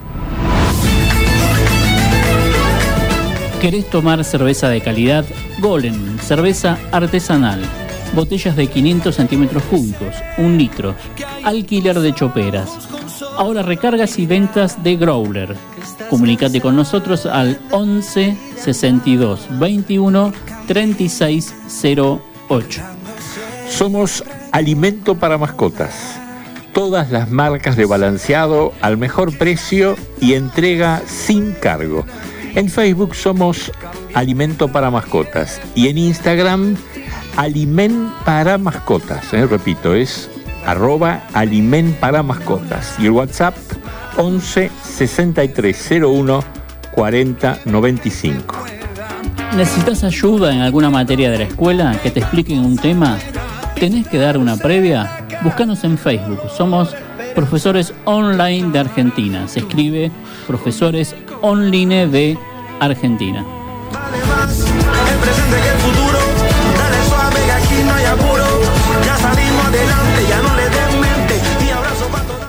¿Querés tomar cerveza de calidad? Golem, cerveza artesanal. Botellas de 500 centímetros cúbicos, 1 litro. Alquiler de choperas. Ahora recargas y ventas de growler. Comunicate con nosotros al 11 62 21 36 08. Somos alimento para mascotas. Todas las marcas de balanceado al mejor precio y entrega sin cargo. En Facebook somos Alimento para Mascotas y en Instagram Aliment para Mascotas. Repito, es @Aliment para Mascotas. Y el WhatsApp 11 6301 40 95. ¿Necesitas ayuda en alguna materia de la escuela? ¿Que te expliquen un tema? ¿Tenés que dar una previa? Búscanos en Facebook. Somos Profesores Online de Argentina. Se escribe Profesores Online de Argentina. El presente y el futuro, dale suave que aquí no hay apuro. Ya salimos adelante, ya no le den mente. Y abrazo para todas.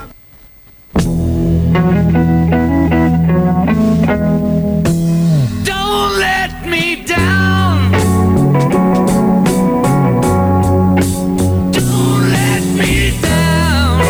Don't let me down. Don't let me down.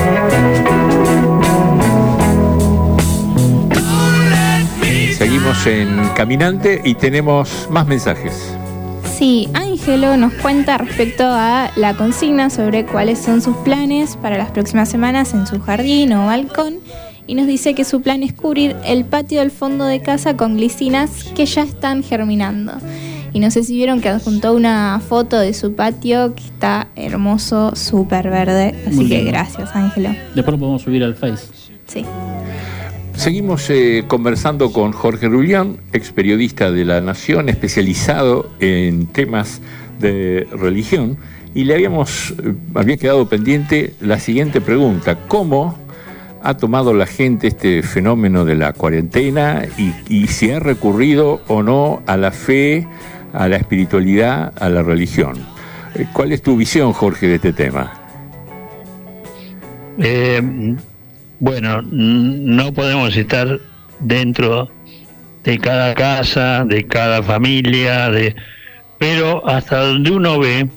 Don't let me Seguimos en Caminante y tenemos más mensajes. Sí, Ángelo nos cuenta respecto a la consigna sobre cuáles son sus planes para las próximas semanas en su jardín o balcón y nos dice que su plan es cubrir el patio del fondo de casa con glicinas que ya están germinando. Y no sé si vieron que adjuntó una foto de su patio que está hermoso, súper verde. Así que gracias, Ángelo. Después lo podemos subir al Face. Sí. Seguimos conversando con Jorge Rulián, ex periodista de La Nación, especializado en temas de religión, y le había quedado pendiente la siguiente pregunta: ¿cómo ha tomado la gente este fenómeno de la cuarentena y si ha recurrido o no a la fe, a la espiritualidad, a la religión? ¿Cuál es tu visión, Jorge, de este tema? Bueno, no podemos estar dentro de cada casa, de cada familia, pero hasta donde uno ve,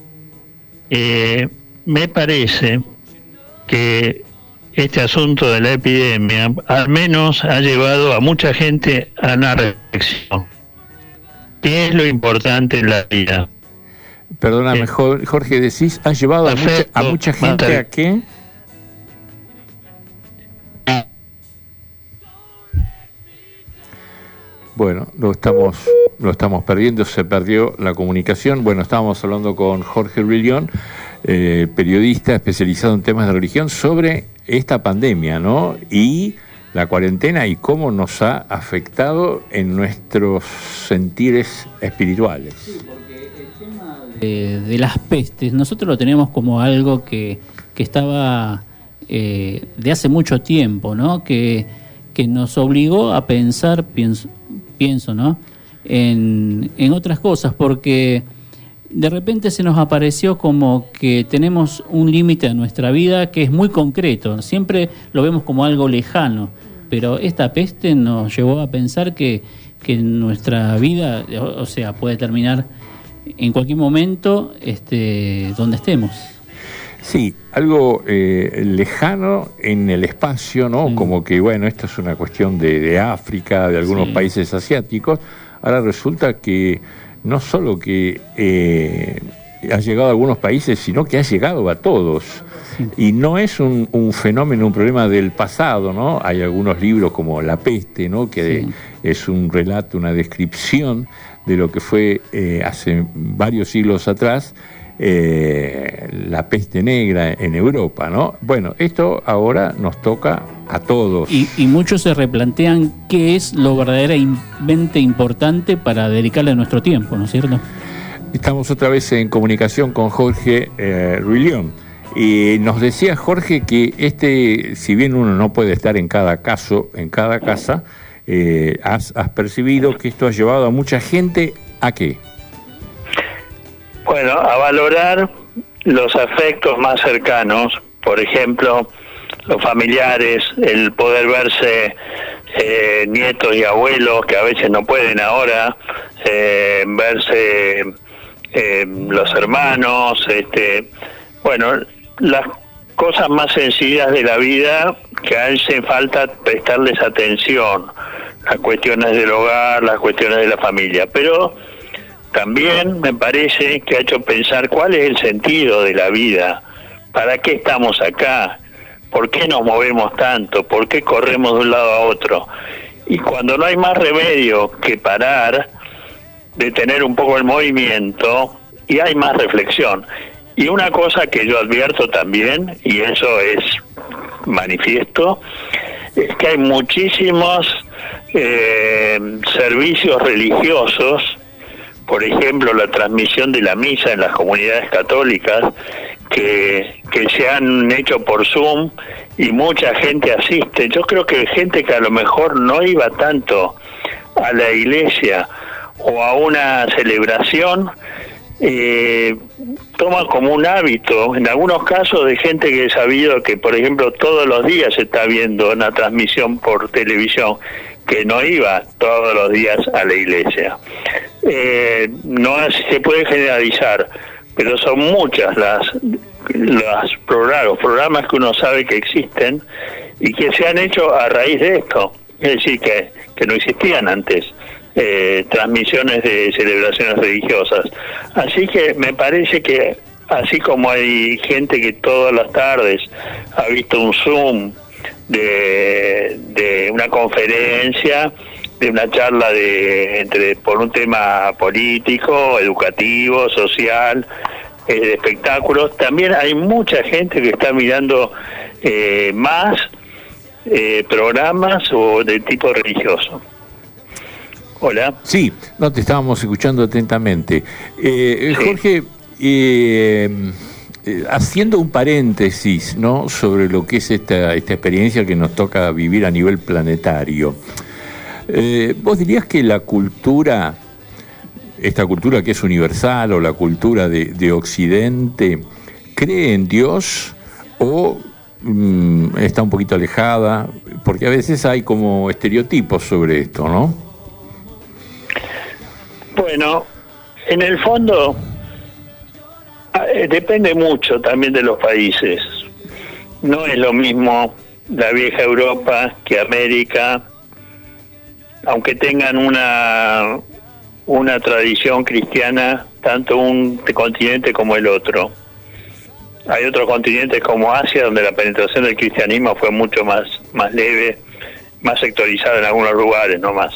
me parece que este asunto de la epidemia al menos ha llevado a mucha gente a una reflexión. ¿Qué es lo importante en la vida? Perdóname, Jorge, decís, ¿ha llevado a mucha gente a qué? Bueno, lo estamos perdiendo, se perdió la comunicación. Bueno, estábamos hablando con Jorge Rulián, periodista especializado en temas de religión, sobre esta pandemia, ¿no? Y la cuarentena y cómo nos ha afectado en nuestros sentires espirituales. Sí, porque el tema de las pestes, nosotros lo teníamos como algo que estaba de hace mucho tiempo, ¿no? Que nos obligó a pensar, pienso, ¿no? En otras cosas, porque de repente se nos apareció como que tenemos un límite a nuestra vida que es muy concreto, siempre lo vemos como algo lejano, pero esta peste nos llevó a pensar que nuestra vida, o sea, puede terminar en cualquier momento donde estemos. Sí, algo lejano en el espacio, ¿no? Como que, bueno, esto es una cuestión de África, de algunos países asiáticos. Ahora resulta que no solo que ha llegado a algunos países, sino que ha llegado a todos. Sí. Y no es un fenómeno, un problema del pasado, ¿no? Hay algunos libros como La Peste, ¿no? Que es un relato, una descripción de lo que fue hace varios siglos atrás, la peste negra en Europa, ¿no? Bueno, esto ahora nos toca a todos. Y muchos se replantean qué es lo verdaderamente importante para dedicarle nuestro tiempo, ¿no es cierto? Estamos otra vez en comunicación con Jorge Rulián. Y nos decía Jorge que si bien uno no puede estar en cada caso, en cada casa, has percibido que esto ha llevado a mucha gente ¿a qué? Bueno, a valorar los afectos más cercanos, por ejemplo, los familiares, el poder verse nietos y abuelos que a veces no pueden ahora, verse los hermanos, bueno, las cosas más sencillas de la vida que hace falta prestarles atención, las cuestiones del hogar, las cuestiones de la familia, pero también me parece que ha hecho pensar cuál es el sentido de la vida, para qué estamos acá, por qué nos movemos tanto, por qué corremos de un lado a otro. Y cuando no hay más remedio que parar, detener un poco el movimiento, y hay más reflexión. Y una cosa que yo advierto también, y eso es manifiesto, es que hay muchísimos servicios religiosos, por ejemplo, la transmisión de la misa en las comunidades católicas, que se han hecho por Zoom y mucha gente asiste. Yo creo que gente que a lo mejor no iba tanto a la iglesia o a una celebración, toma como un hábito, en algunos casos de gente que he sabido que, por ejemplo, todos los días se está viendo una transmisión por televisión, que no iba todos los días a la iglesia. No se puede generalizar, pero son muchas los programas que uno sabe que existen y que se han hecho a raíz de esto, es decir, que no existían antes transmisiones de celebraciones religiosas. Así que me parece que así como hay gente que todas las tardes ha visto un Zoom de una conferencia, una charla por un tema político, educativo, social, de espectáculos. También hay mucha gente que está mirando más programas o de tipo religioso. Hola. Sí, no, te estábamos escuchando atentamente. Sí. Jorge, haciendo un paréntesis, ¿no?, sobre lo que es esta experiencia que nos toca vivir a nivel planetario, ¿vos dirías que la cultura, esta cultura que es universal, o la cultura de Occidente, cree en Dios o está un poquito alejada? Porque a veces hay como estereotipos sobre esto, ¿no? Bueno, en el fondo depende mucho también de los países. No es lo mismo la vieja Europa que América, aunque tengan una tradición cristiana, tanto un continente como el otro. Hay otros continentes como Asia, donde la penetración del cristianismo fue mucho más leve, más sectorizada en algunos lugares, no más.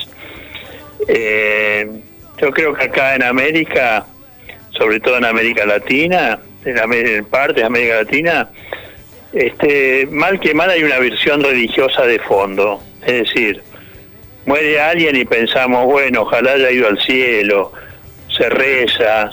Yo creo que acá en América, sobre todo en América Latina, en parte de América Latina, mal que mal hay una versión religiosa de fondo. Es decir, muere alguien y pensamos, bueno, ojalá haya ido al cielo, se reza,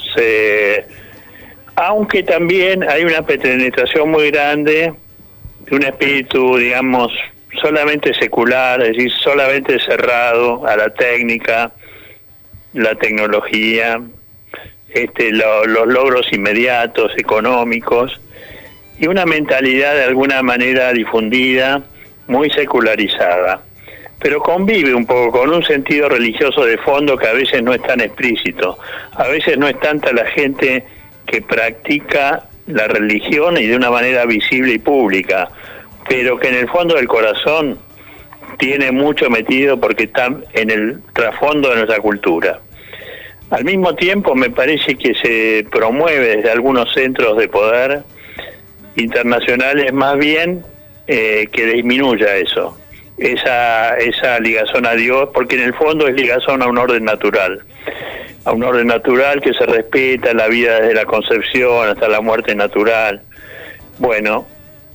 aunque también hay una penetración muy grande de un espíritu, digamos, solamente secular, es decir, solamente cerrado a la técnica, la tecnología, los logros inmediatos, económicos, y una mentalidad de alguna manera difundida, muy secularizada, pero convive un poco con un sentido religioso de fondo que a veces no es tan explícito. A veces no es tanta la gente que practica la religión y de una manera visible y pública, pero que en el fondo del corazón tiene mucho metido porque está en el trasfondo de nuestra cultura. Al mismo tiempo me parece que se promueve desde algunos centros de poder internacionales más bien que disminuya eso, esa ligazón a Dios, porque en el fondo es ligazón a un orden natural que se respeta la vida desde la concepción hasta la muerte natural. Bueno,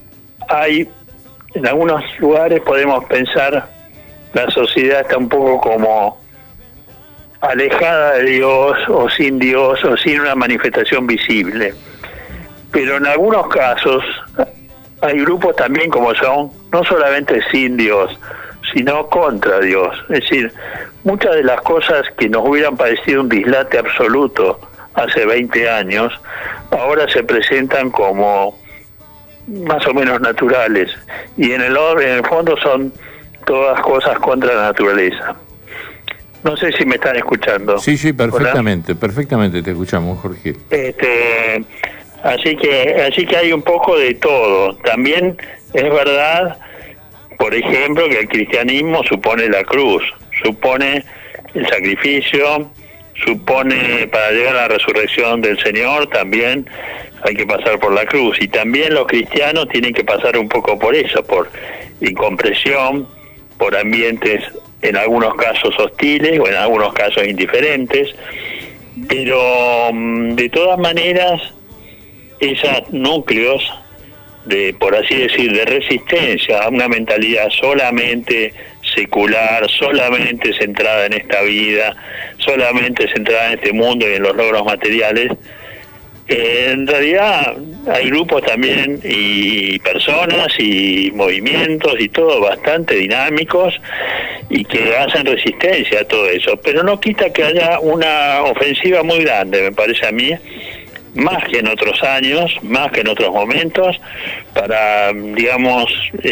en algunos lugares podemos pensar la sociedad está un poco como alejada de Dios o sin una manifestación visible, pero en algunos casos hay grupos también como son, no solamente sin Dios, sino contra Dios. Es decir, muchas de las cosas que nos hubieran parecido un dislate absoluto hace 20 años, ahora se presentan como más o menos naturales, y en el fondo son todas cosas contra la naturaleza. No sé si me están escuchando. Sí, perfectamente. ¿Hola? Perfectamente te escuchamos, Jorge. Así que hay un poco de todo. También es verdad, por ejemplo, que el cristianismo supone la cruz, supone el sacrificio, supone, para llegar a la resurrección del Señor también hay que pasar por la cruz, y también los cristianos tienen que pasar un poco por eso, por incompresión, por ambientes en algunos casos hostiles o en algunos casos indiferentes, pero de todas maneras esos núcleos de, por así decir, de resistencia a una mentalidad solamente secular, solamente centrada en esta vida, solamente centrada en este mundo y en los logros materiales, en realidad hay grupos también y personas y movimientos y todo bastante dinámicos y que hacen resistencia a todo eso, pero no quita que haya una ofensiva muy grande, me parece a mí, más que en otros años, más que en otros momentos, para, digamos,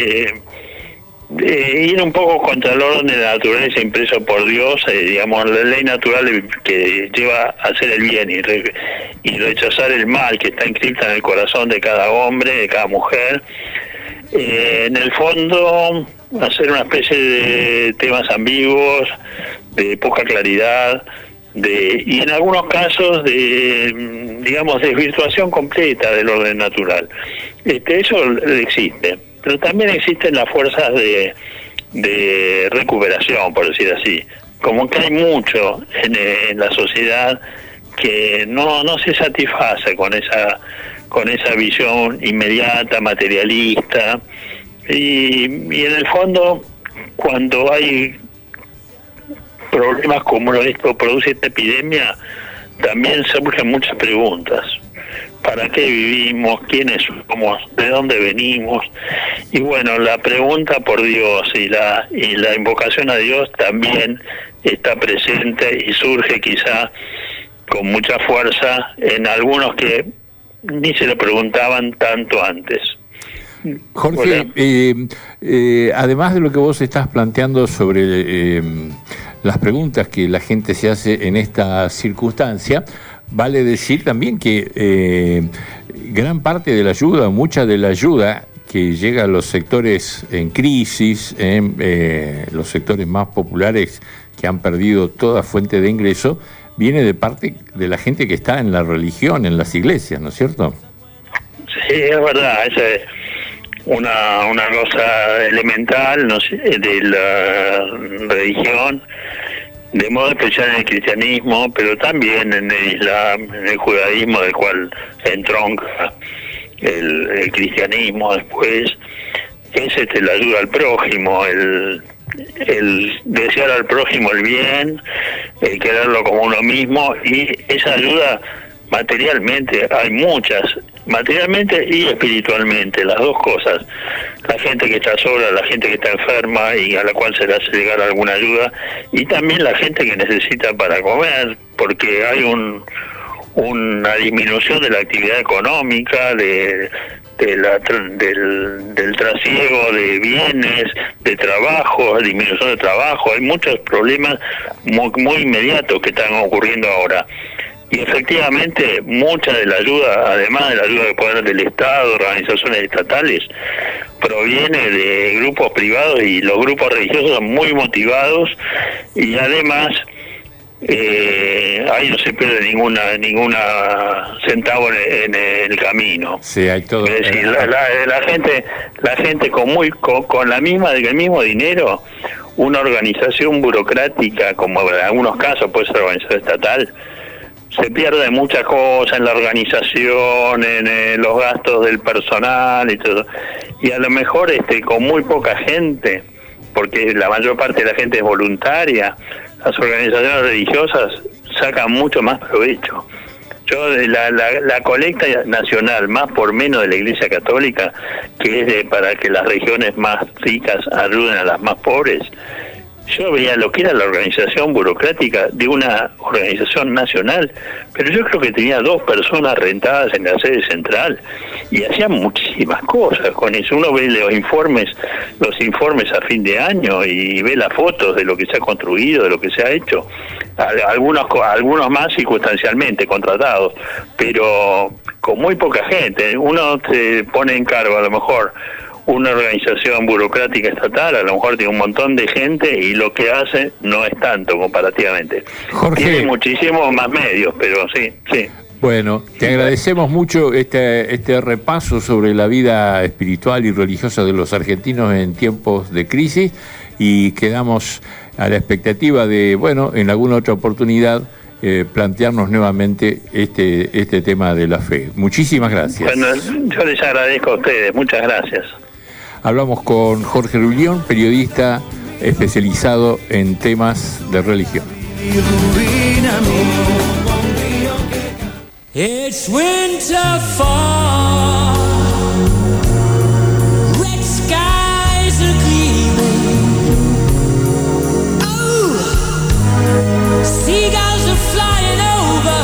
ir un poco contra el orden de la naturaleza impreso por Dios, digamos, la ley natural que lleva a hacer el bien y rechazar el mal que está inscrita en el corazón de cada hombre, de cada mujer. En el fondo, hacer una especie de temas ambiguos, de poca claridad, y en algunos casos de, digamos, desvirtuación completa del orden natural. Eso existe, pero también existen las fuerzas de de recuperación, por decir así. Como que hay mucho en la sociedad que no se satisface con esa visión inmediata, materialista, y en el fondo, cuando hay problemas como esto produce esta epidemia, también surgen muchas preguntas. ¿Para qué vivimos? ¿Quiénes somos? ¿De dónde venimos? Y bueno, la pregunta por Dios y la invocación a Dios también está presente y surge quizá con mucha fuerza en algunos que ni se lo preguntaban tanto antes. Jorge, además de lo que vos estás planteando sobre las preguntas que la gente se hace en esta circunstancia, vale decir también que gran parte de la ayuda, mucha de la ayuda que llega a los sectores en crisis, los sectores más populares que han perdido toda fuente de ingreso, viene de parte de la gente que está en la religión, en las iglesias, ¿no es cierto? Sí, es verdad, esa es una cosa elemental, no sé, de la religión, de modo especial en el cristianismo, pero también en el islam, en el judaísmo, del cual entronca el cristianismo después, es la ayuda al prójimo, el desear al prójimo el bien, el quererlo como uno mismo, y esa ayuda materialmente, hay muchas, materialmente y espiritualmente, las dos cosas. La gente que está sola, la gente que está enferma y a la cual se le hace llegar alguna ayuda, y también la gente que necesita para comer, porque hay una disminución de la actividad económica, del trasiego de bienes, de trabajo, disminución de trabajo. Hay muchos problemas muy inmediatos que están ocurriendo ahora. Y efectivamente, mucha de la ayuda, además de la ayuda de poder del Estado, organizaciones estatales, proviene de grupos privados, y los grupos religiosos son muy motivados, y además ahí no se pierde ninguna centavo en el camino. Sí, hay todo. Es decir, la gente con el mismo dinero, una organización burocrática, como en algunos casos puede ser organización estatal, se pierde muchas cosas en la organización, en los gastos del personal y todo. Y a lo mejor con muy poca gente, porque la mayor parte de la gente es voluntaria, las organizaciones religiosas sacan mucho más provecho. Yo, la colecta nacional, más por menos de la Iglesia Católica, que es para que las regiones más ricas ayuden a las más pobres, yo veía lo que era la organización burocrática de una organización nacional, pero yo creo que tenía 2 personas rentadas en la sede central y hacían muchísimas cosas con eso. Uno ve los informes a fin de año y ve las fotos de lo que se ha construido, de lo que se ha hecho. Algunos más circunstancialmente contratados, pero con muy poca gente. Uno se pone en cargo a lo mejor una organización burocrática estatal, a lo mejor tiene un montón de gente y lo que hace no es tanto comparativamente. Jorge, tiene muchísimos más medios, pero sí. Bueno, te agradecemos mucho este repaso sobre la vida espiritual y religiosa de los argentinos en tiempos de crisis, y quedamos a la expectativa de, bueno, en alguna otra oportunidad plantearnos nuevamente este tema de la fe. Muchísimas gracias. Bueno, yo les agradezco a ustedes, muchas gracias. Hablamos con Jorge Rulión, periodista especializado en temas de religión. It's winter fall, red skies are gleaming. Oh, seagulls are flying over,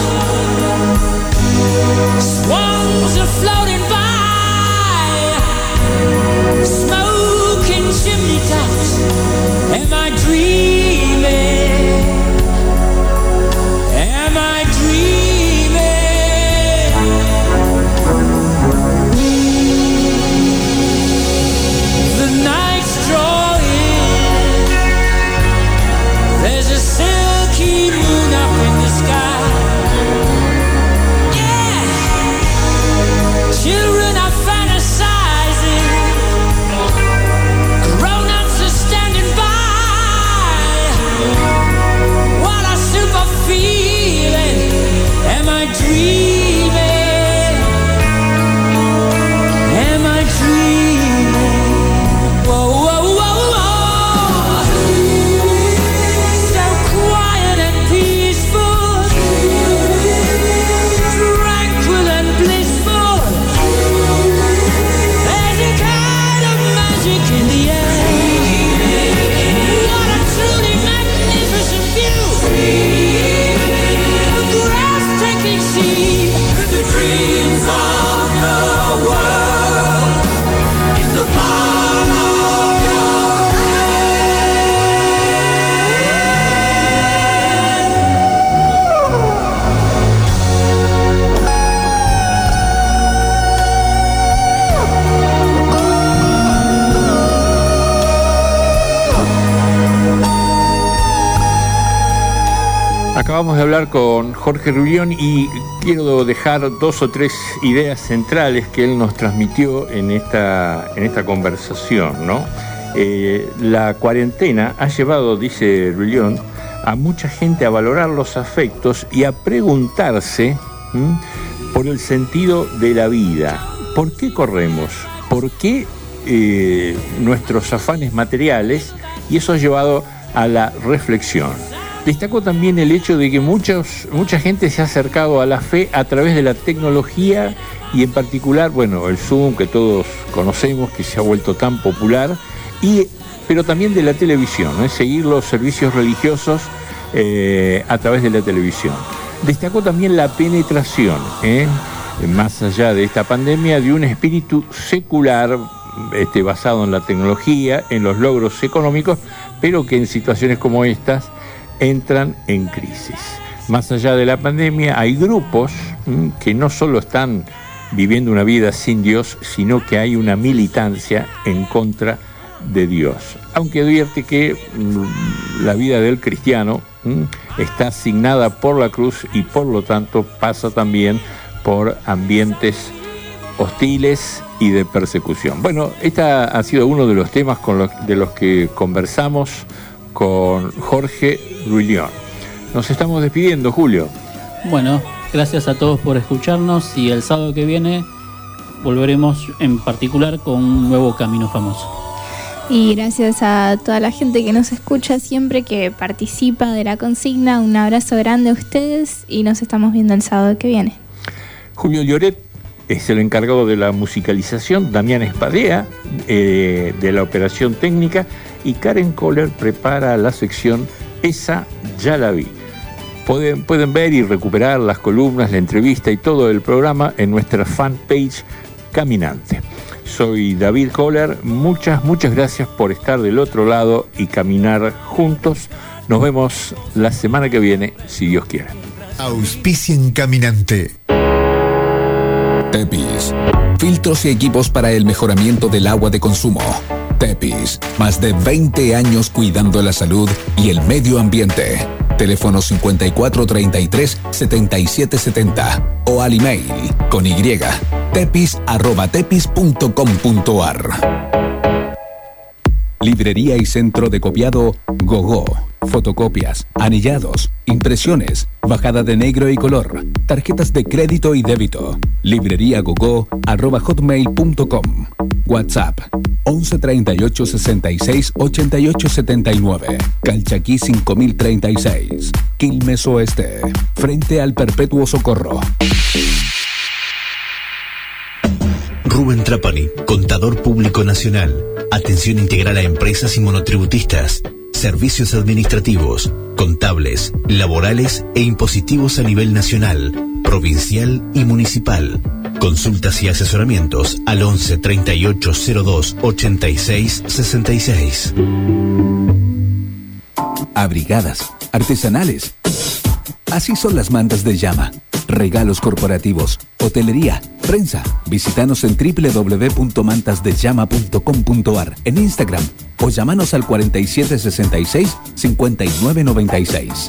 swans are floating by. Smoking chimney tops, am I dreaming? Am I dreaming? acabamos de hablar con Jorge Ruglione y quiero dejar 2 o 3 ideas centrales que él nos transmitió en esta conversación, ¿no? La cuarentena ha llevado, dice Ruglione, a mucha gente a valorar los afectos y a preguntarse por el sentido de la vida. ¿Por qué corremos? ¿Por qué nuestros afanes materiales? Y eso ha llevado a la reflexión. Destacó también el hecho de que mucha gente se ha acercado a la fe a través de la tecnología y en particular, bueno, el Zoom que todos conocemos, que se ha vuelto tan popular, pero también de la televisión, seguir los servicios religiosos a través de la televisión. Destacó también la penetración, más allá de esta pandemia, de un espíritu secular basado en la tecnología, en los logros económicos, pero que en situaciones como estas entran en crisis. Más allá de la pandemia, hay grupos que no solo están viviendo una vida sin Dios, sino que hay una militancia en contra de Dios. Aunque advierte que la vida del cristiano está asignada por la cruz y por lo tanto pasa también por ambientes hostiles y de persecución. Bueno, este ha sido uno de los temas de los que conversamos con Jorge Ruglione. Nos estamos despidiendo, Julio. Bueno, gracias a todos por escucharnos y el sábado que viene volveremos en particular con un nuevo Camino Famoso. Y gracias a toda la gente que nos escucha siempre, que participa de la consigna. Un abrazo grande a ustedes y nos estamos viendo el sábado que viene. Julio Lloret es el encargado de la musicalización, Damián Espadea de la operación técnica y Karen Kohler prepara la sección Esa ya la vi. Pueden ver y recuperar las columnas, la entrevista y todo el programa en nuestra fanpage Caminante. Soy David Kohler, muchas gracias por estar del otro lado y caminar juntos. Nos vemos la semana que viene, si Dios quiere. Auspicien Caminante. Tepis, filtros y equipos para el mejoramiento del agua de consumo. Tepis, más de 20 años cuidando la salud y el medio ambiente. Teléfono 5433-7770 o al email con y tepis@tepis.com.ar. Librería y centro de copiado Gogó. Fotocopias, anillados, impresiones, bajada de negro y color, tarjetas de crédito y débito. libreriagogo@hotmail.com. WhatsApp 11 38 66 88 79. Calchaquí 5036. Quilmes Oeste. Frente al Perpetuo Socorro. Rubén Trapani, Contador Público Nacional. Atención integral a empresas y monotributistas. Servicios administrativos, contables, laborales e impositivos a nivel nacional, provincial y municipal. Consultas y asesoramientos al 11 38 02 86 66. Abrigadas, artesanales. Así son las mantas de llama. Regalos corporativos, hotelería, prensa. Visítanos en www.mantasdellama.com.ar, en Instagram o llámanos al 4766 5996.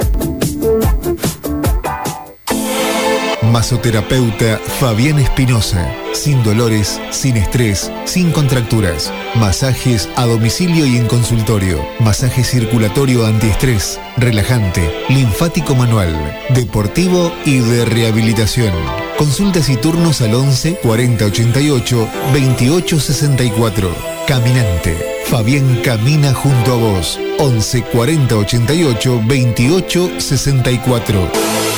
Masoterapeuta Fabián Espinosa. Sin dolores, sin estrés, sin contracturas. Masajes a domicilio y en consultorio. Masaje circulatorio antiestrés, relajante, linfático manual, deportivo y de rehabilitación. Consultas y turnos al 11 40 88 28 64. Caminante. Fabián camina junto a vos. 11 40 88 28 64.